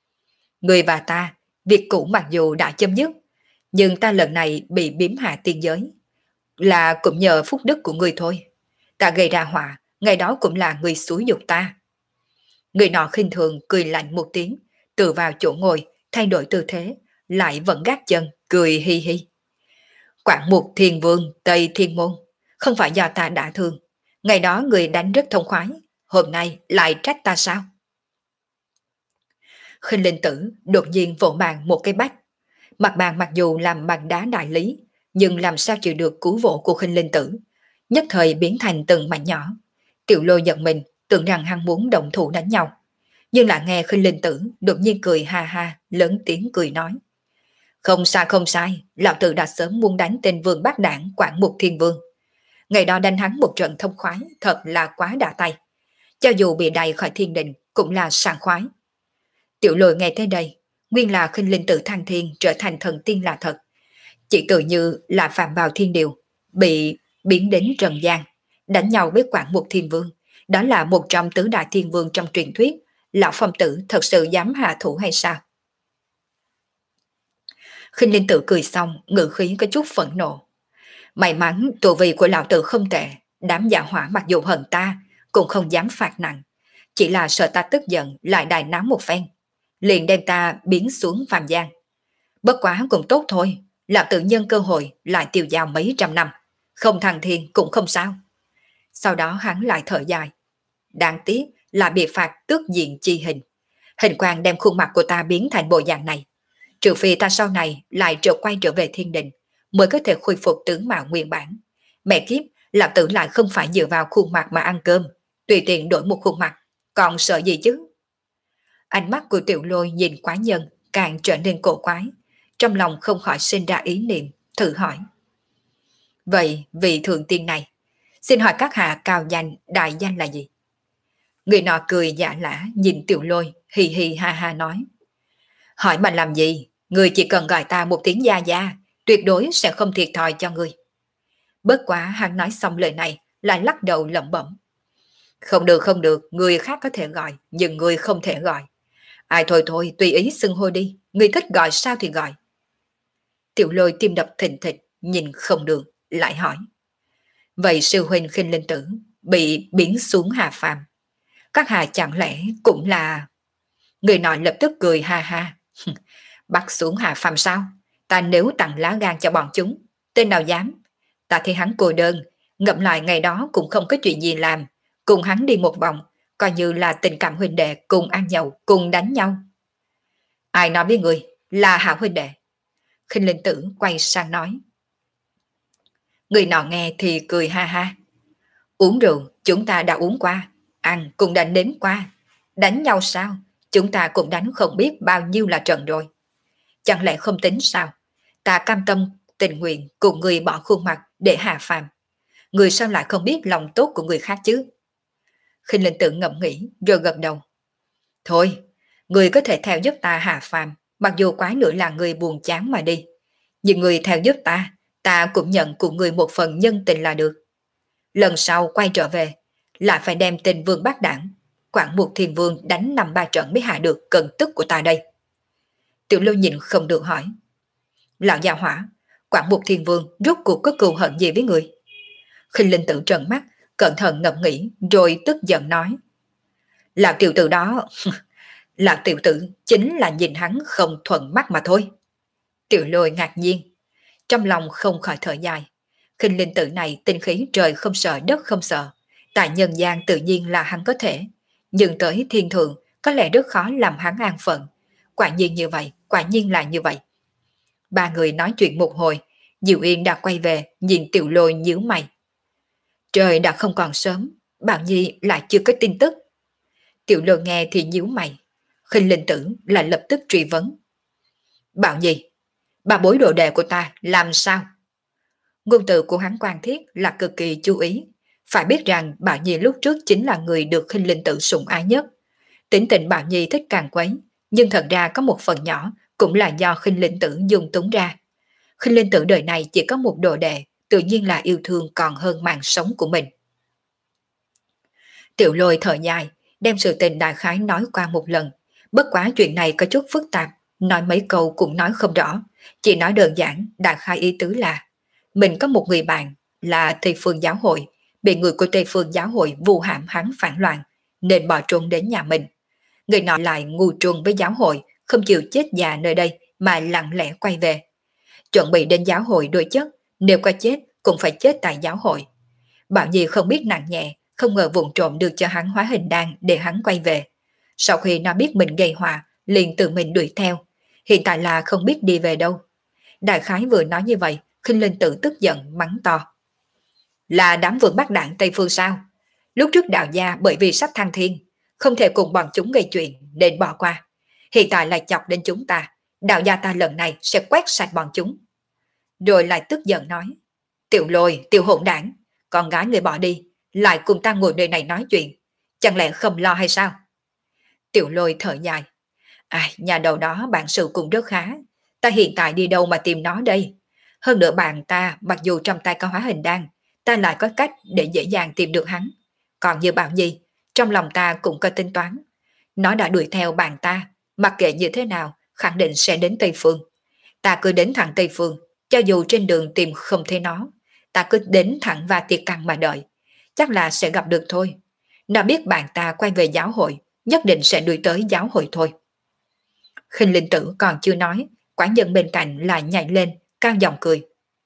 Người và ta, việc cũ mặc dù đã chấm dứt, nhưng ta lần này bị biếm hạ tiên giới, là cũng nhờ phúc đức của người thôi. Ta gây ra họa, ngày đó cũng là người xúi giục ta. Người nọ khinh thường cười lạnh một tiếng, tựa vào chỗ ngồi, thay đổi tư thế, lại vẫn gác chân, cười hi hi. Quảng Mục Thiên Vương Tây Thiên Môn, không phải do ta đã thương. Ngày đó người đánh rất thông khoái, hôm nay lại trách ta sao? Khinh Linh Tử đột nhiên vỗ bàn một cái bách. Mặt bàn mặc dù làm bằng đá đại lý, nhưng làm sao chịu được cú vỗ của Khinh Linh Tử, nhất thời biến thành từng mảnh nhỏ. Tiểu Lôi giật mình, tưởng rằng hắn muốn động thủ đánh nhau, nhưng lại nghe Khinh Linh Tử đột nhiên cười ha ha, lớn tiếng cười nói: không sai không sai, lão tử đã sớm muốn đánh tên vương bát đảng Quảng Mục Thiên Vương. Ngày đó đánh hắn một trận thông khoái, thật là quá đã tay. Cho dù bị đày khỏi thiên đình cũng là sảng khoái. Tiểu Lôi nghe tới đây, nguyên là Khinh Linh Tử thăng thiên trở thành thần tiên là thật. Chỉ tự như là phạm vào thiên điều, bị biến đến trần gian, đánh nhau với Quảng Mục Thiên Vương. Đó là một trong tứ đại thiên vương trong truyền thuyết. Lão phong tử thật sự dám hạ thủ hay sao? Khinh Linh Tử cười xong, ngữ khí có chút phẫn nộ. May mắn tu vi của lão tử không tệ, đám giả hỏa mặc dù hận ta, cũng không dám phạt nặng. Chỉ là sợ ta tức giận lại đài náo một phen, liền đem ta biến xuống phàm gian. Bất quá cũng tốt thôi, lão tử nhân cơ hội lại tiêu dao mấy trăm năm, không thăng thiên cũng không sao. Sau đó hắn lại thở dài. Đáng tiếc là bị phạt tước diện chi hình. Hình quang đem khuôn mặt của ta biến thành bộ dạng này. Trừ phi ta sau này lại quay trở về thiên đình, mới có thể khôi phục tướng mạo nguyên bản. Mẹ kiếp, lão tử lại không phải dựa vào khuôn mặt mà ăn cơm, tùy tiện đổi một khuôn mặt, còn sợ gì chứ? Ánh mắt của Tiểu Lôi nhìn quái nhân càng trở nên cổ quái, trong lòng không khỏi sinh ra ý niệm, thử hỏi. Vậy vị thượng tiên này, xin hỏi các hạ cao danh, đại danh là gì? Người nọ cười giả lả nhìn Tiểu Lôi, hì hì ha ha nói. Hỏi mà làm gì, người chỉ cần gọi ta một tiếng gia gia, tuyệt đối sẽ không thiệt thòi cho người. Bất quá hắn nói xong lời này, lại lắc đầu lẩm bẩm. Không được không được, người khác có thể gọi, nhưng người không thể gọi. Ai thôi thôi, tùy ý xưng hô đi, người thích gọi sao thì gọi. Tiểu Lôi tim đập thình thịch, nhìn không được, lại hỏi. Vậy sư huynh Khinh Linh Tử bị biến xuống hạ phàm, các hạ chẳng lẽ cũng là... Người nọ lập tức cười ha ha. Bắt xuống hạ phàm sao? Ta nếu tặng lá gan cho bọn chúng, tên nào dám? Ta thấy hắn cô đơn, ngẫm lại ngày đó cũng không có chuyện gì làm, cùng hắn đi một vòng, coi như là tình cảm huynh đệ, cùng ăn nhậu, cùng đánh nhau. Ai nói với người là hảo huynh đệ? Khinh Linh Tử quay sang nói. Người nọ nghe thì cười ha ha. Uống rượu chúng ta đã uống qua, ăn cũng đã nếm qua, đánh nhau sao? Chúng ta cũng đánh không biết bao nhiêu là trận rồi. Chẳng lẽ không tính sao? Ta cam tâm tình nguyện cùng người bỏ khuôn mặt để hạ phàm. Người sao lại không biết lòng tốt của người khác chứ? Khinh Linh Tử ngẫm nghĩ rồi gật đầu. Thôi, người có thể theo giúp ta hạ phàm, mặc dù quái nữa là người buồn chán mà đi. Nhưng người theo giúp ta cũng nhận của người một phần nhân tình là được. Lần sau quay trở về, lại phải đem tên vương bát đảng Quảng Mục Thiên Vương đánh 5-3 trận mới hạ được cơn tức của ta đây. Tiểu Lưu nhìn không được hỏi. Lão già hỏa, Quảng Mục Thiên Vương rốt cuộc có cừu hận gì với người? Khinh Linh Tử trợn mắt, cẩn thận ngẫm nghĩ rồi tức giận nói. Lão tiểu tử đó, lão tiểu tử chính là nhìn hắn không thuận mắt mà thôi. Tiểu Lôi ngạc nhiên, trong lòng không khỏi thở dài. Khinh Linh Tử này tinh khí trời không sợ đất không sợ, tại nhân gian tự nhiên là hắn có thể, nhưng tới thiên thượng có lẽ rất khó làm hắn an phận. Quả nhiên như vậy, quả nhiên là như vậy. Ba người nói chuyện một hồi, Diệu Yên đã quay về, nhìn Tiểu Lôi nhíu mày. Trời đã không còn sớm, Bảo Nhi lại chưa có tin tức. Tiểu Lôi nghe thì nhíu mày, Khinh Linh Tử lại lập tức truy vấn. Bảo Nhi, bà bối đồ đệ của ta làm sao? Ngôn từ của hắn quan thiết là cực kỳ chú ý. Phải biết rằng Bảo Nhi lúc trước chính là người được Khinh Linh Tử sủng ái nhất. Tính tình Bảo Nhi thích càng quấy, nhưng thật ra có một phần nhỏ cũng là do Khinh Linh Tử dung túng ra. Khinh Linh Tử đời này chỉ có một đồ đệ, tự nhiên là yêu thương còn hơn mạng sống của mình. Tiểu Lôi thở dài, đem sự tình đại khái nói qua một lần. Bất quá chuyện này có chút phức tạp, Nói mấy câu cũng nói không rõ, chỉ nói đơn giản, đại khái ý tứ là mình có một người bạn là Tây Phương Giáo hội, bị người của Tây Phương Giáo hội vu hãm hắn phản loạn, nên bỏ trốn đến nhà mình. Người nọ lại ngu truân với giáo hội, không chịu chết già nơi đây mà lặng lẽ quay về. Chuẩn bị đến giáo hội đối chất, nếu có chết cũng phải chết tại giáo hội. Bảo Nhi không biết nặng nhẹ, không ngờ vụng trộm được cho hắn hóa hình đan để hắn quay về. Sau khi nó biết mình gây họa, liền tự mình đuổi theo. Hiện tại là không biết đi về đâu. Đại khái vừa nói như vậy, Khinh Linh Tử tức giận mắng to. Là đám vương bắt đảng Tây Phương sao? Lúc trước đạo gia bởi vì sắp thăng thiên, không thể cùng bọn chúng gây chuyện nên bỏ qua. Hiện tại lại chọc đến chúng ta, đạo gia ta lần này sẽ quét sạch bọn chúng. Rồi lại tức giận nói, Tiểu Lôi, Tiểu hỗn đảng, con gái người bỏ đi, lại cùng ta ngồi nơi này nói chuyện, chẳng lẽ không lo hay sao? Tiểu Lôi thở dài, nhà đầu đó bản sự cũng rất khá, ta hiện tại đi đâu mà tìm nó đây? Hơn nữa bạn ta mặc dù trong tay có hóa hình đan, ta lại có cách để dễ dàng tìm được hắn. Còn như Bảo Nhi, trong lòng ta cũng có tính toán. Nó đã đuổi theo bạn ta, mặc kệ như thế nào, khẳng định sẽ đến Tây Phương. Ta cứ đến thẳng Tây Phương, cho dù trên đường tìm không thấy nó, ta cứ đến thẳng và tiệc căn mà đợi. Chắc là sẽ gặp được thôi. Nó biết bạn ta quay về giáo hội, nhất định sẽ đuổi tới giáo hội thôi. Khinh Linh Tử còn chưa nói, quản nhân bên cạnh lại nhảy lên, cao giọng cười.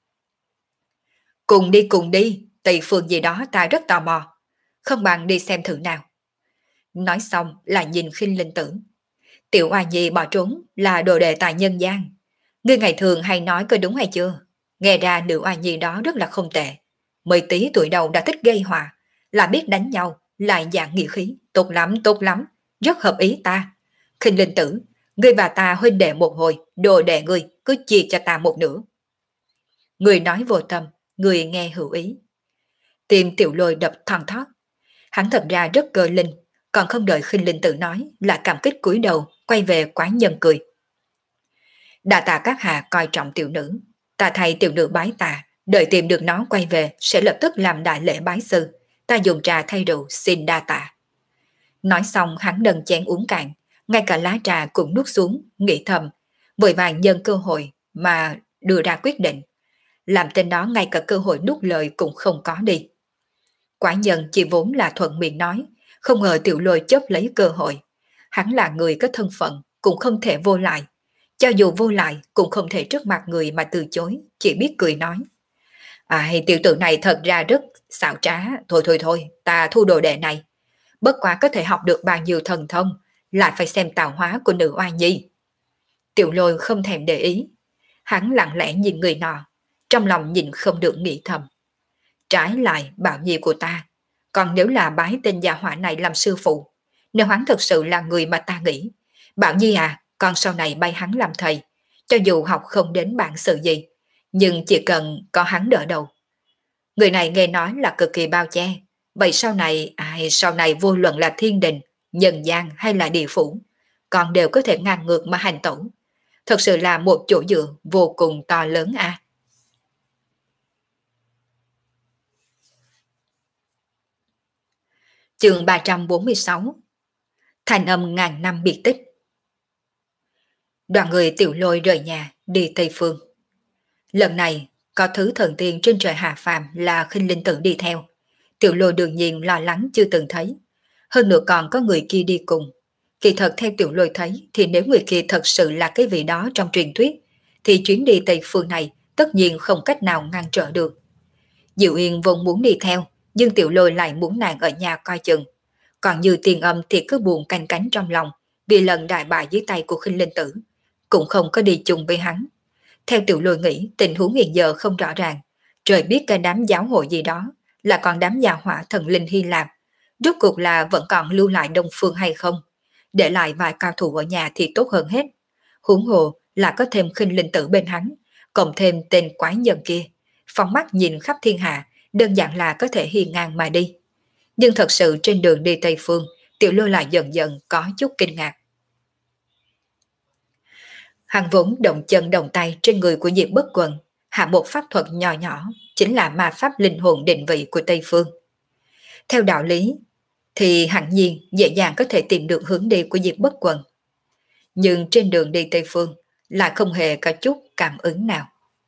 Cùng đi, Tây Phương gì đó ta rất tò mò. Không bằng đi xem thử nào. Nói xong lại nhìn Khinh Linh Tử. Tiểu Oa Nhi bỏ trốn là đồ đệ tại nhân gian. Ngươi ngày thường hay nói có đúng hay chưa? Nghe ra nữ Oa Nhi đó rất là không tệ. 10 tí tuổi đầu đã thích gây họa, là biết đánh nhau, lại dạng nghĩa khí, tốt lắm, rất hợp ý ta. Khinh Linh Tử, ngươi và ta huynh đệ một hồi, đồ đệ ngươi cứ chia cho ta một nửa. Người nói vô tâm, người nghe hữu ý. Tim Tiểu Lôi đập thon thót. Hắn thật ra rất cơ linh, còn không đợi Khinh Linh Tử nói là cảm kích cúi đầu quay về quán nhân cười. Đà tạ các hạ coi trọng tiểu nữ, ta thay tiểu nữ bái tạ, đợi tìm được nó quay về sẽ lập tức làm đại lễ bái sư, ta dùng trà thay rượu xin đa tạ. Nói xong hắn nâng chén uống cạn, ngay cả lá trà cũng nuốt xuống, nghĩ thầm, vội vàng nhân cơ hội mà đưa ra quyết định, làm tên đó ngay cả cơ hội nuốt lời cũng không có đi. Quả nhân chỉ vốn là thuận miệng nói, không ngờ Tiểu Lôi chớp lấy cơ hội. Hắn là người có thân phận, cũng không thể vô lại. Cho dù vô lại, cũng không thể trước mặt người mà từ chối, chỉ biết cười nói. Tiểu tử này thật ra rất xảo trá, thôi, ta thu đồ đệ này. Bất quá có thể học được bao nhiêu thần thông, lại phải xem tạo hóa của nữ oai nhi. Tiểu Lôi không thèm để ý. Hắn lặng lẽ nhìn người nọ, trong lòng nhìn không được nghĩ thầm. Trái lại Bảo Nhi của ta, còn nếu là bái tên gia hỏa này làm sư phụ, nếu hắn thật sự là người mà ta nghĩ, Bảo Nhi con sau này bay hắn làm thầy, cho dù học không đến bản sự gì, nhưng chỉ cần có hắn đỡ đầu. Người này nghe nói là cực kỳ bao che, vậy sau này vô luận là thiên đình, nhân gian hay là địa phủ, còn đều có thể ngang ngược mà hành tẩu. Thật sự là một chỗ dựa vô cùng to lớn a. Chương 346. Thành âm ngàn năm biệt tích. Đoàn người Tiểu Lôi rời nhà đi Tây Phương. Lần này có thứ thần tiên trên trời hạ phàm là Khinh Linh Tử đi theo. Tiểu Lôi đương nhiên lo lắng chưa từng thấy. Hơn nữa còn có người kia đi cùng. Kỳ thật theo Tiểu Lôi thấy thì nếu người kia thật sự là cái vị đó trong truyền thuyết, thì chuyến đi Tây Phương này tất nhiên không cách nào ngăn trở được. Diệu Yên vốn muốn đi theo, nhưng Tiểu Lôi lại muốn nàng ở nhà coi chừng. Còn như Tiền Âm thì cứ buồn canh cánh trong lòng, vì lần đại bại dưới tay của Khinh Linh Tử, cũng không có đi chung với hắn. Theo Tiểu Lôi nghĩ tình huống hiện giờ không rõ ràng, trời biết cái đám giáo hội gì đó, là còn đám gia hỏa thần linh Hy Lạp, rốt cuộc là vẫn còn lưu lại Đông Phương hay không, để lại vài cao thủ ở nhà thì tốt hơn hết. Huống hồ là có thêm Khinh Linh Tử bên hắn, cộng thêm tên quái nhân kia, phóng mắt nhìn khắp thiên hạ, đơn giản là có thể hiên ngang mà đi. Nhưng thật sự trên đường đi Tây Phương, Tiểu Lôi lại dần dần có chút kinh ngạc. Hắn vốn động chân động tay trên người của Diệp Bất Quần, hạ một pháp thuật nhỏ nhỏ, chính là ma pháp linh hồn định vị của Tây Phương. Theo đạo lý, thì hẳn nhiên dễ dàng có thể tìm được hướng đi của Diệp Bất Quần. nhưng trên đường đi Tây Phương lại không hề có chút cảm ứng nào.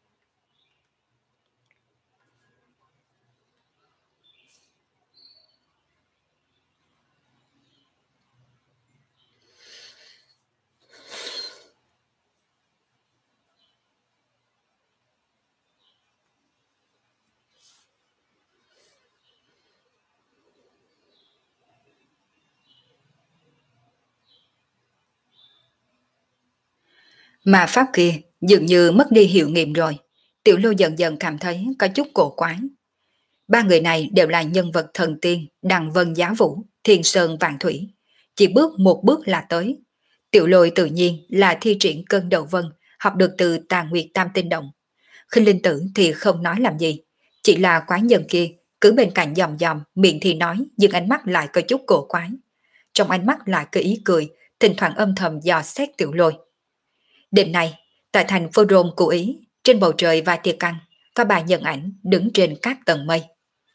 Mà pháp kia dường như mất đi hiệu nghiệm rồi. Tiểu Lô dần dần cảm thấy có chút cổ quái. Ba người này đều là nhân vật thần tiên, đằng vân giá vũ, thiên sơn vạn thủy. Chỉ bước một bước là tới. Tiểu Lôi tự nhiên là thi triển cơn đầu vân, học được từ Tà Nguyệt Tam Tinh Động. Khinh Linh Tử thì không nói làm gì, chỉ là quái nhân kia cứ bên cạnh dòm dòm, miệng thì nói nhưng ánh mắt lại có chút cổ quái. Trong ánh mắt lại có ý cười, thỉnh thoảng âm thầm dò xét Tiểu Lôi. Đêm nay, tại thành Phô Rôm của Ý, trên bầu trời và tia căng, có ba nhân ảnh đứng trên các tầng mây.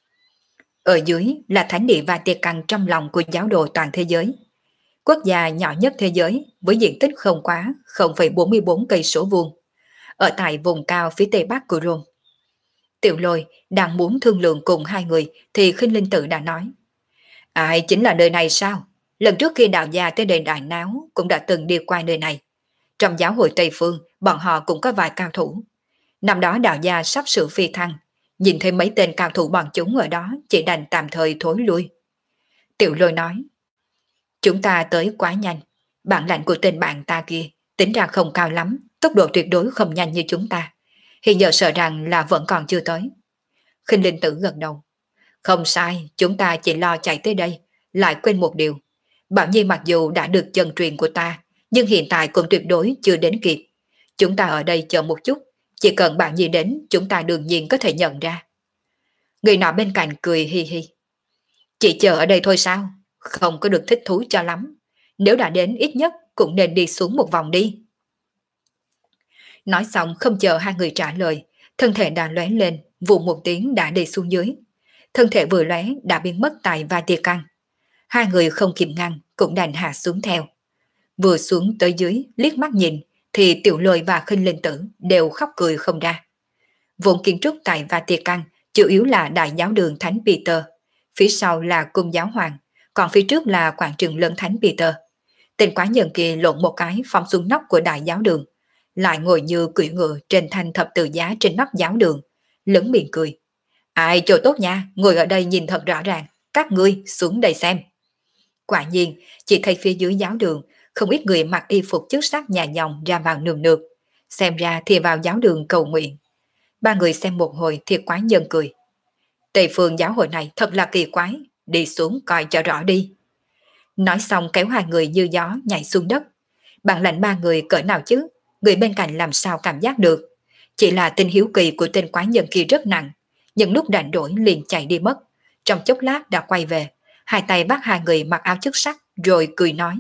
Ở dưới là thánh địa và tia căng trong lòng của giáo đồ toàn thế giới. Quốc gia nhỏ nhất thế giới với diện tích không quá 0,44 cây số vuông, ở tại vùng cao phía tây bắc của Rome. Tiểu Lôi đang muốn thương lượng cùng hai người thì Khinh Linh Tử đã nói: Ai chính là nơi này sao? Lần trước khi đạo gia tới đền Đại Náo cũng đã từng đi qua nơi này. Trong giáo hội Tây Phương, bọn họ cũng có vài cao thủ. Năm đó đạo gia sắp sửa phi thăng, nhìn thấy mấy tên cao thủ bọn chúng ở đó chỉ đành tạm thời thối lui. Tiểu Lôi nói: Chúng ta tới quá nhanh, bản lãnh của tên bạn ta kia tính ra không cao lắm, tốc độ tuyệt đối không nhanh như chúng ta. Hiện giờ sợ rằng là vẫn còn chưa tới. Khinh Linh Tử gật đầu: Không sai, chúng ta chỉ lo chạy tới đây, lại quên một điều. Bảo Nhi mặc dù đã được chân truyền của ta, nhưng hiện tại cũng tuyệt đối chưa đến kịp. Chúng ta ở đây chờ một chút, chỉ cần Bảo Nhi đến, chúng ta đương nhiên có thể nhận ra. Người nọ bên cạnh cười hi hi: Chỉ chờ ở đây thôi sao? Không có được thích thú cho lắm. Nếu đã đến ít nhất cũng nên đi xuống một vòng đi. Nói xong không chờ hai người trả lời, thân thể đã lóe lên, vụ một tiếng đã đi xuống dưới. Thân thể vừa lóe đã biến mất tại va tia căng. Hai người không kịp ngăn cũng đành hạ xuống theo. Vừa xuống tới dưới liếc mắt nhìn thì Tiểu Lôi và Khinh Linh Tử đều khóc cười không ra. Vốn kiến trúc tại Vatican chủ yếu là đại giáo đường Thánh Peter, phía sau là cung giáo hoàng, còn phía trước là quảng trường lớn Thánh Peter. Tên quái nhân kia lộn một cái phóng xuống nóc của đại giáo đường, lại ngồi như cưỡi ngựa trên thanh thập tự giá trên nóc giáo đường, lớn miệng cười: Ai chỗ tốt nha, ngồi ở đây nhìn thật rõ ràng, các ngươi xuống đây xem. Quả nhiên, chỉ thấy phía dưới giáo đường, không ít người mặc y phục chức sắc nhà dòng ra vào nườm nượp, xem ra thì vào giáo đường cầu nguyện. Ba người xem một hồi thì quái nhân cười: Tây phương giáo hội này thật là kỳ quái, đi xuống coi cho rõ đi. Nói xong kéo hai người như gió nhảy xuống đất. Bản lãnh ba người cỡ nào chứ, người bên cạnh làm sao cảm giác được. Chỉ là tình hiếu kỳ của tên quái nhân kia rất nặng, nhưng lúc rảnh rỗi liền chạy đi mất. Trong chốc lát đã quay về, hai tay bắt hai người mặc áo chức sắc rồi cười nói: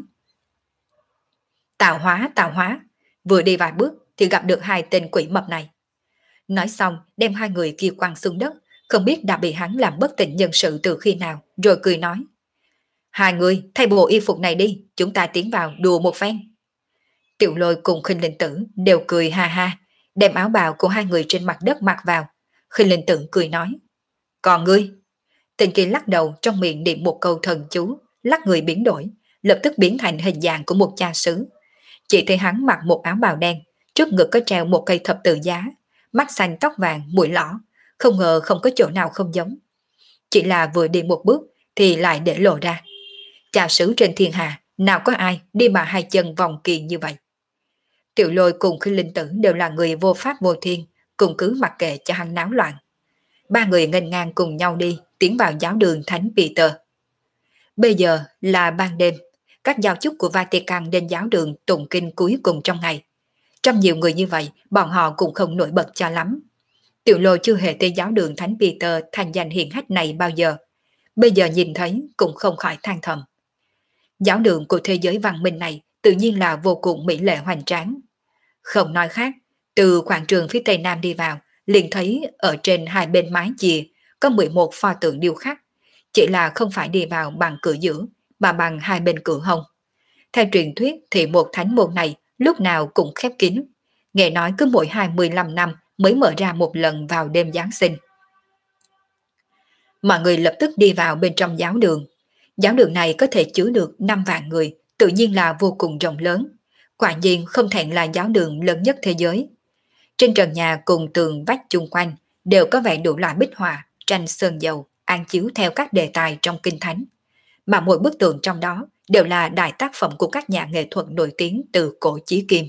Tạo hóa, vừa đi vài bước thì gặp được hai tên quỷ mập này. Nói xong đem hai người kia quăng xuống đất, không biết đã bị hắn làm bất tỉnh nhân sự từ khi nào, rồi cười nói: Hai người thay bộ y phục này đi, chúng ta tiến vào đùa một phen. Tiểu Lôi cùng Khinh Linh Tử đều cười ha ha, đem áo bào của hai người trên mặt đất mặc vào. Khinh Linh Tử cười nói: Còn ngươi? Tên kia lắc đầu, trong miệng niệm một câu thần chú, lắc người biến đổi, lập tức biến thành hình dạng của một cha xứ. Chỉ thấy hắn mặc một áo bào đen, trước ngực có treo một cây thập tự giá, mắt xanh tóc vàng, mũi lõ, không ngờ không có chỗ nào không giống. Chỉ là vừa đi một bước thì lại để lộ ra. Cha xứ trên thiên hà, nào có ai đi mà hai chân vòng kỳ như vậy. Tiểu Lôi cùng Khinh Linh Tử đều là người vô pháp vô thiên, cùng cứ mặc kệ cho hắn náo loạn. Ba người nghênh ngang cùng nhau đi, tiến vào giáo đường Thánh Peter. Bây giờ là ban đêm, các giáo chức của Vatican đến giáo đường tụng kinh cuối cùng trong ngày. Trong nhiều người như vậy, bọn họ cũng không nổi bật cho lắm. Tiểu Lôi chưa hề tới giáo đường Thánh Peter thành danh hiển hách này bao giờ. Bây giờ nhìn thấy cũng không khỏi than thầm. Giáo đường của thế giới văn minh này tự nhiên là vô cùng mỹ lệ hoành tráng. Không nói khác, từ quảng trường phía tây nam đi vào, liền thấy ở trên hai bên mái chìa có 11 pho tượng điêu khắc, chỉ là không phải đi vào bằng cửa giữa, mà bằng hai bên cửa hông. Theo truyền thuyết thì một thánh môn này lúc nào cũng khép kín. Nghe nói cứ mỗi 25 năm mới mở ra một lần vào đêm Giáng sinh. Mọi người lập tức đi vào bên trong giáo đường. Giáo đường này có thể chứa được 5 vạn người, tự nhiên là vô cùng rộng lớn. Quả nhiên không thẹn là giáo đường lớn nhất thế giới. Trên trần nhà cùng tường vách chung quanh đều có vẻ đủ loại bích họa, tranh sơn dầu, an chiếu theo các đề tài trong kinh thánh. Mà mỗi bức tường trong đó đều là đại tác phẩm của các nhà nghệ thuật nổi tiếng từ cổ chí kim.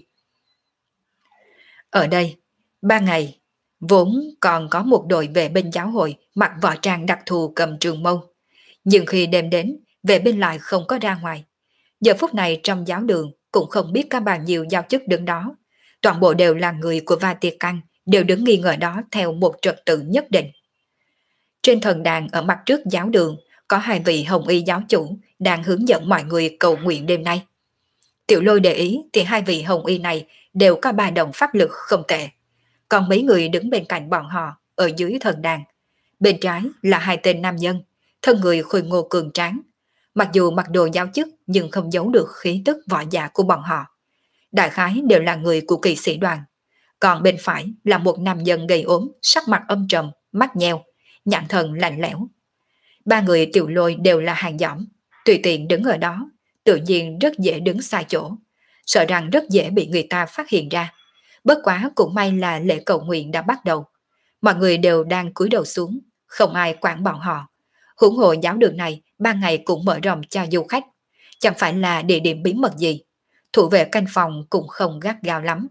Ở đây, 3 ngày, vốn còn có một đội vệ binh giáo hội mặc võ trang đặc thù cầm trường mâu. Nhưng khi đêm đến, vệ binh lại không có ra ngoài. Giờ phút này trong giáo đường cũng không biết có bao nhiêu giáo chức đứng đó. Toàn bộ đều là người của Vatican, đều đứng nghi ngờ đó theo một trật tự nhất định. Trên thần đàn ở mặt trước giáo đường có 2 vị hồng y giáo chủ đang hướng dẫn mọi người cầu nguyện đêm nay. Tiểu Lôi để ý thì 2 vị hồng y này đều có 3 đồng pháp lực không tệ. Còn mấy người đứng bên cạnh bọn họ ở dưới thần đàn. Bên trái là 2 tên nam nhân, thân người khôi ngô cường tráng. Mặc dù mặc đồ giáo chức nhưng không giấu được khí tức võ giả của bọn họ. Đại khái đều là người của kỵ sĩ đoàn. Còn bên phải là một nam nhân gầy ốm, sắc mặt âm trầm, mắt nheo, nhãn thần lạnh lẽo. 3 người Tiểu Lôi đều là hàng dõm, tùy tiện đứng ở đó, tự nhiên rất dễ đứng sai chỗ, sợ rằng rất dễ bị người ta phát hiện ra. Bất quá cũng may là lễ cầu nguyện đã bắt đầu. Mọi người đều đang cúi đầu xuống, không ai quản bọn họ. Huống hồ giáo đường này 3 ngày cũng mở rộng cho du khách. Chẳng phải là địa điểm bí mật gì. Thủ vệ canh phòng cũng không gắt gao lắm.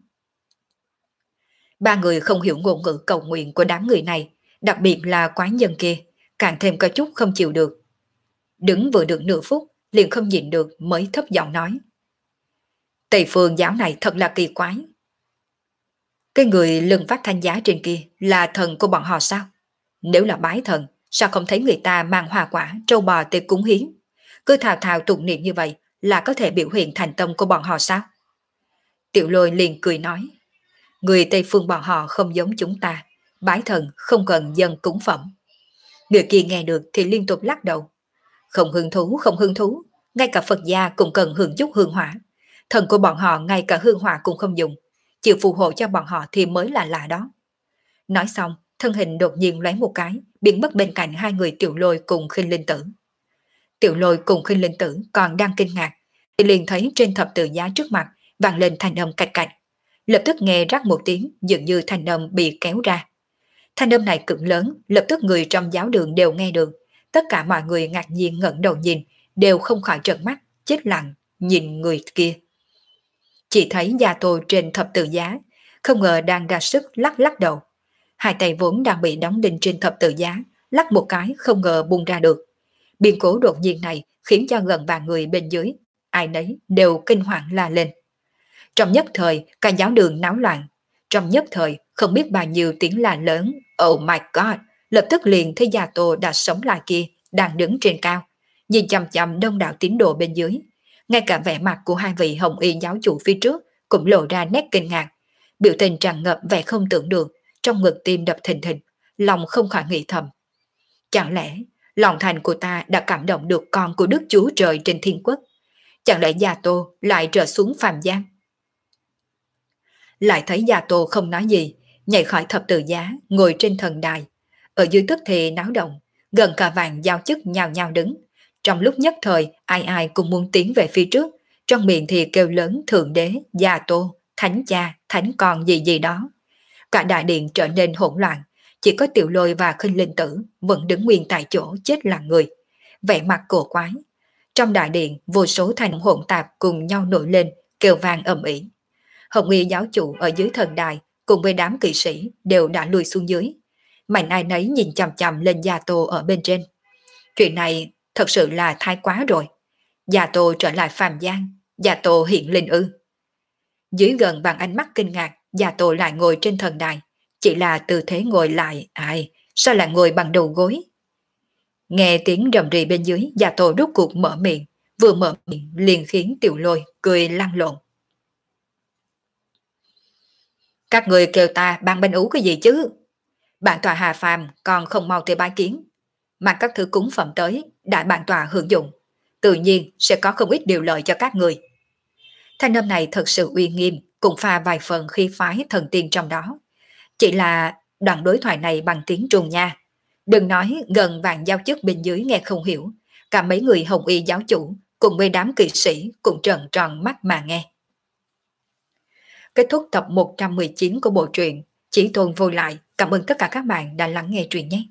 3 người không hiểu ngôn ngữ cầu nguyện của đám người này, đặc biệt là quái nhân kia, càng thêm có chút không chịu được. Đứng vừa được nửa phút, liền không nhịn được mới thấp giọng nói. Tây phương giáo này thật là kỳ quái. Cái người lưng phát thanh giá trên kia là thần của bọn họ sao? Nếu là bái thần, sao không thấy người ta mang hoa quả, trâu bò tới cúng hiến? Cứ thào thào tụng niệm như vậy là có thể biểu hiện thành tâm của bọn họ sao? Tiểu Lôi liền cười nói. Người Tây phương bọn họ không giống chúng ta, bái thần không cần dân cúng phẩm. Người kia nghe được thì liên tục lắc đầu. Không hứng thú, không hứng thú, ngay cả Phật gia cũng cần hưởng chút hương hỏa. Thần của bọn họ ngay cả hương hỏa cũng không dùng, chịu phù hộ cho bọn họ thì mới là lạ đó. Nói xong, thân hình đột nhiên lóe một cái, biến mất bên cạnh 2 người Tiểu Lôi cùng Khinh Linh Tử. Tiểu Lôi cùng Khinh Linh Tử còn đang kinh ngạc, thì liền thấy trên thập tự giá trước mặt vang lên thanh âm cạch cạch. Lập tức nghe rắc một tiếng, dường như thanh âm bị kéo ra. Thanh âm này cực lớn, lập tức người trong giáo đường đều nghe được. Tất cả mọi người ngạc nhiên ngẩng đầu nhìn, đều không khỏi trợn mắt, chết lặng, nhìn người kia. Chỉ thấy Gia Tô trên thập tự giá, không ngờ đang ra sức lắc lắc đầu. 2 tay vốn đang bị đóng đinh trên thập tự giá, lắc một cái không ngờ bung ra được. Biến cố đột nhiên này khiến cho gần vài người bên dưới, ai nấy đều kinh hoàng la lên. Trong nhất thời, cả giáo đường náo loạn. Trong nhất thời, không biết bao nhiêu tiếng la lớn. Oh my god! Lập tức liền thấy Gia Tô đã sống lại kia, đang đứng trên cao. Nhìn chằm chằm đông đảo tín đồ bên dưới. Ngay cả vẻ mặt của 2 vị hồng y giáo chủ phía trước cũng lộ ra nét kinh ngạc. Biểu tình tràn ngập vẻ không tưởng được, trong ngực tim đập thình thịch, lòng không khỏi nghĩ thầm. Chẳng lẽ lòng thành của ta đã cảm động được con của Đức Chúa Trời trên thiên quốc? Chẳng lẽ Gia Tô lại trở xuống phàm gian? Lại thấy Gia Tô không nói gì, nhảy khỏi thập tự giá, ngồi trên thần đài. Ở dưới tức thì náo động, gần cả vạn giáo chức nhào nhào đứng. Trong lúc nhất thời, ai ai cũng muốn tiến về phía trước, trong miệng thì kêu lớn Thượng Đế, Gia Tô, Thánh Cha, Thánh Con gì gì đó. Cả đại điện trở nên hỗn loạn, chỉ có Tiểu Lôi và Khinh Linh Tử vẫn đứng nguyên tại chỗ chết là người. Vẻ mặt cổ quái. Trong đại điện, vô số thành hỗn tạp cùng nhau nổi lên, kêu vang ầm ĩ. Hồng y giáo chủ ở dưới thần đài cùng với đám kỵ sĩ đều đã lùi xuống dưới. Mạnh ai nấy nhìn chằm chằm lên Gia Tô ở bên trên. Chuyện này thật sự là thái quá rồi. Gia Tô trở lại phàm gian, Gia Tô hiện linh ư. Dưới gần bằng ánh mắt kinh ngạc, Gia Tô lại ngồi trên thần đài. Chỉ là tư thế ngồi lại, sao lại ngồi bằng đầu gối? Nghe tiếng rầm rì bên dưới, Gia Tô rút cuộc mở miệng. Vừa mở miệng liền khiến Tiểu Lôi cười lăn lộn. Các người kêu ta ban bên ú cái gì chứ? Bản tòa hà phàm còn không mau tới bái kiến. Mang các thứ cúng phẩm tới, đại bản tòa hưởng dụng. Tự nhiên sẽ có không ít điều lợi cho các người. Thanh âm này thật sự uy nghiêm, cũng pha vài phần khí phái thần tiên trong đó. Chỉ là đoạn đối thoại này bằng tiếng Trung nha. Đừng nói gần vạn giáo chức bên dưới nghe không hiểu, cả mấy người hồng y giáo chủ cùng với đám kỵ sĩ cũng trợn tròn mắt mà nghe. Kết thúc tập 119 của bộ truyện. Chỉ Tôn Vô Lại. Cảm ơn tất cả các bạn đã lắng nghe truyện nhé.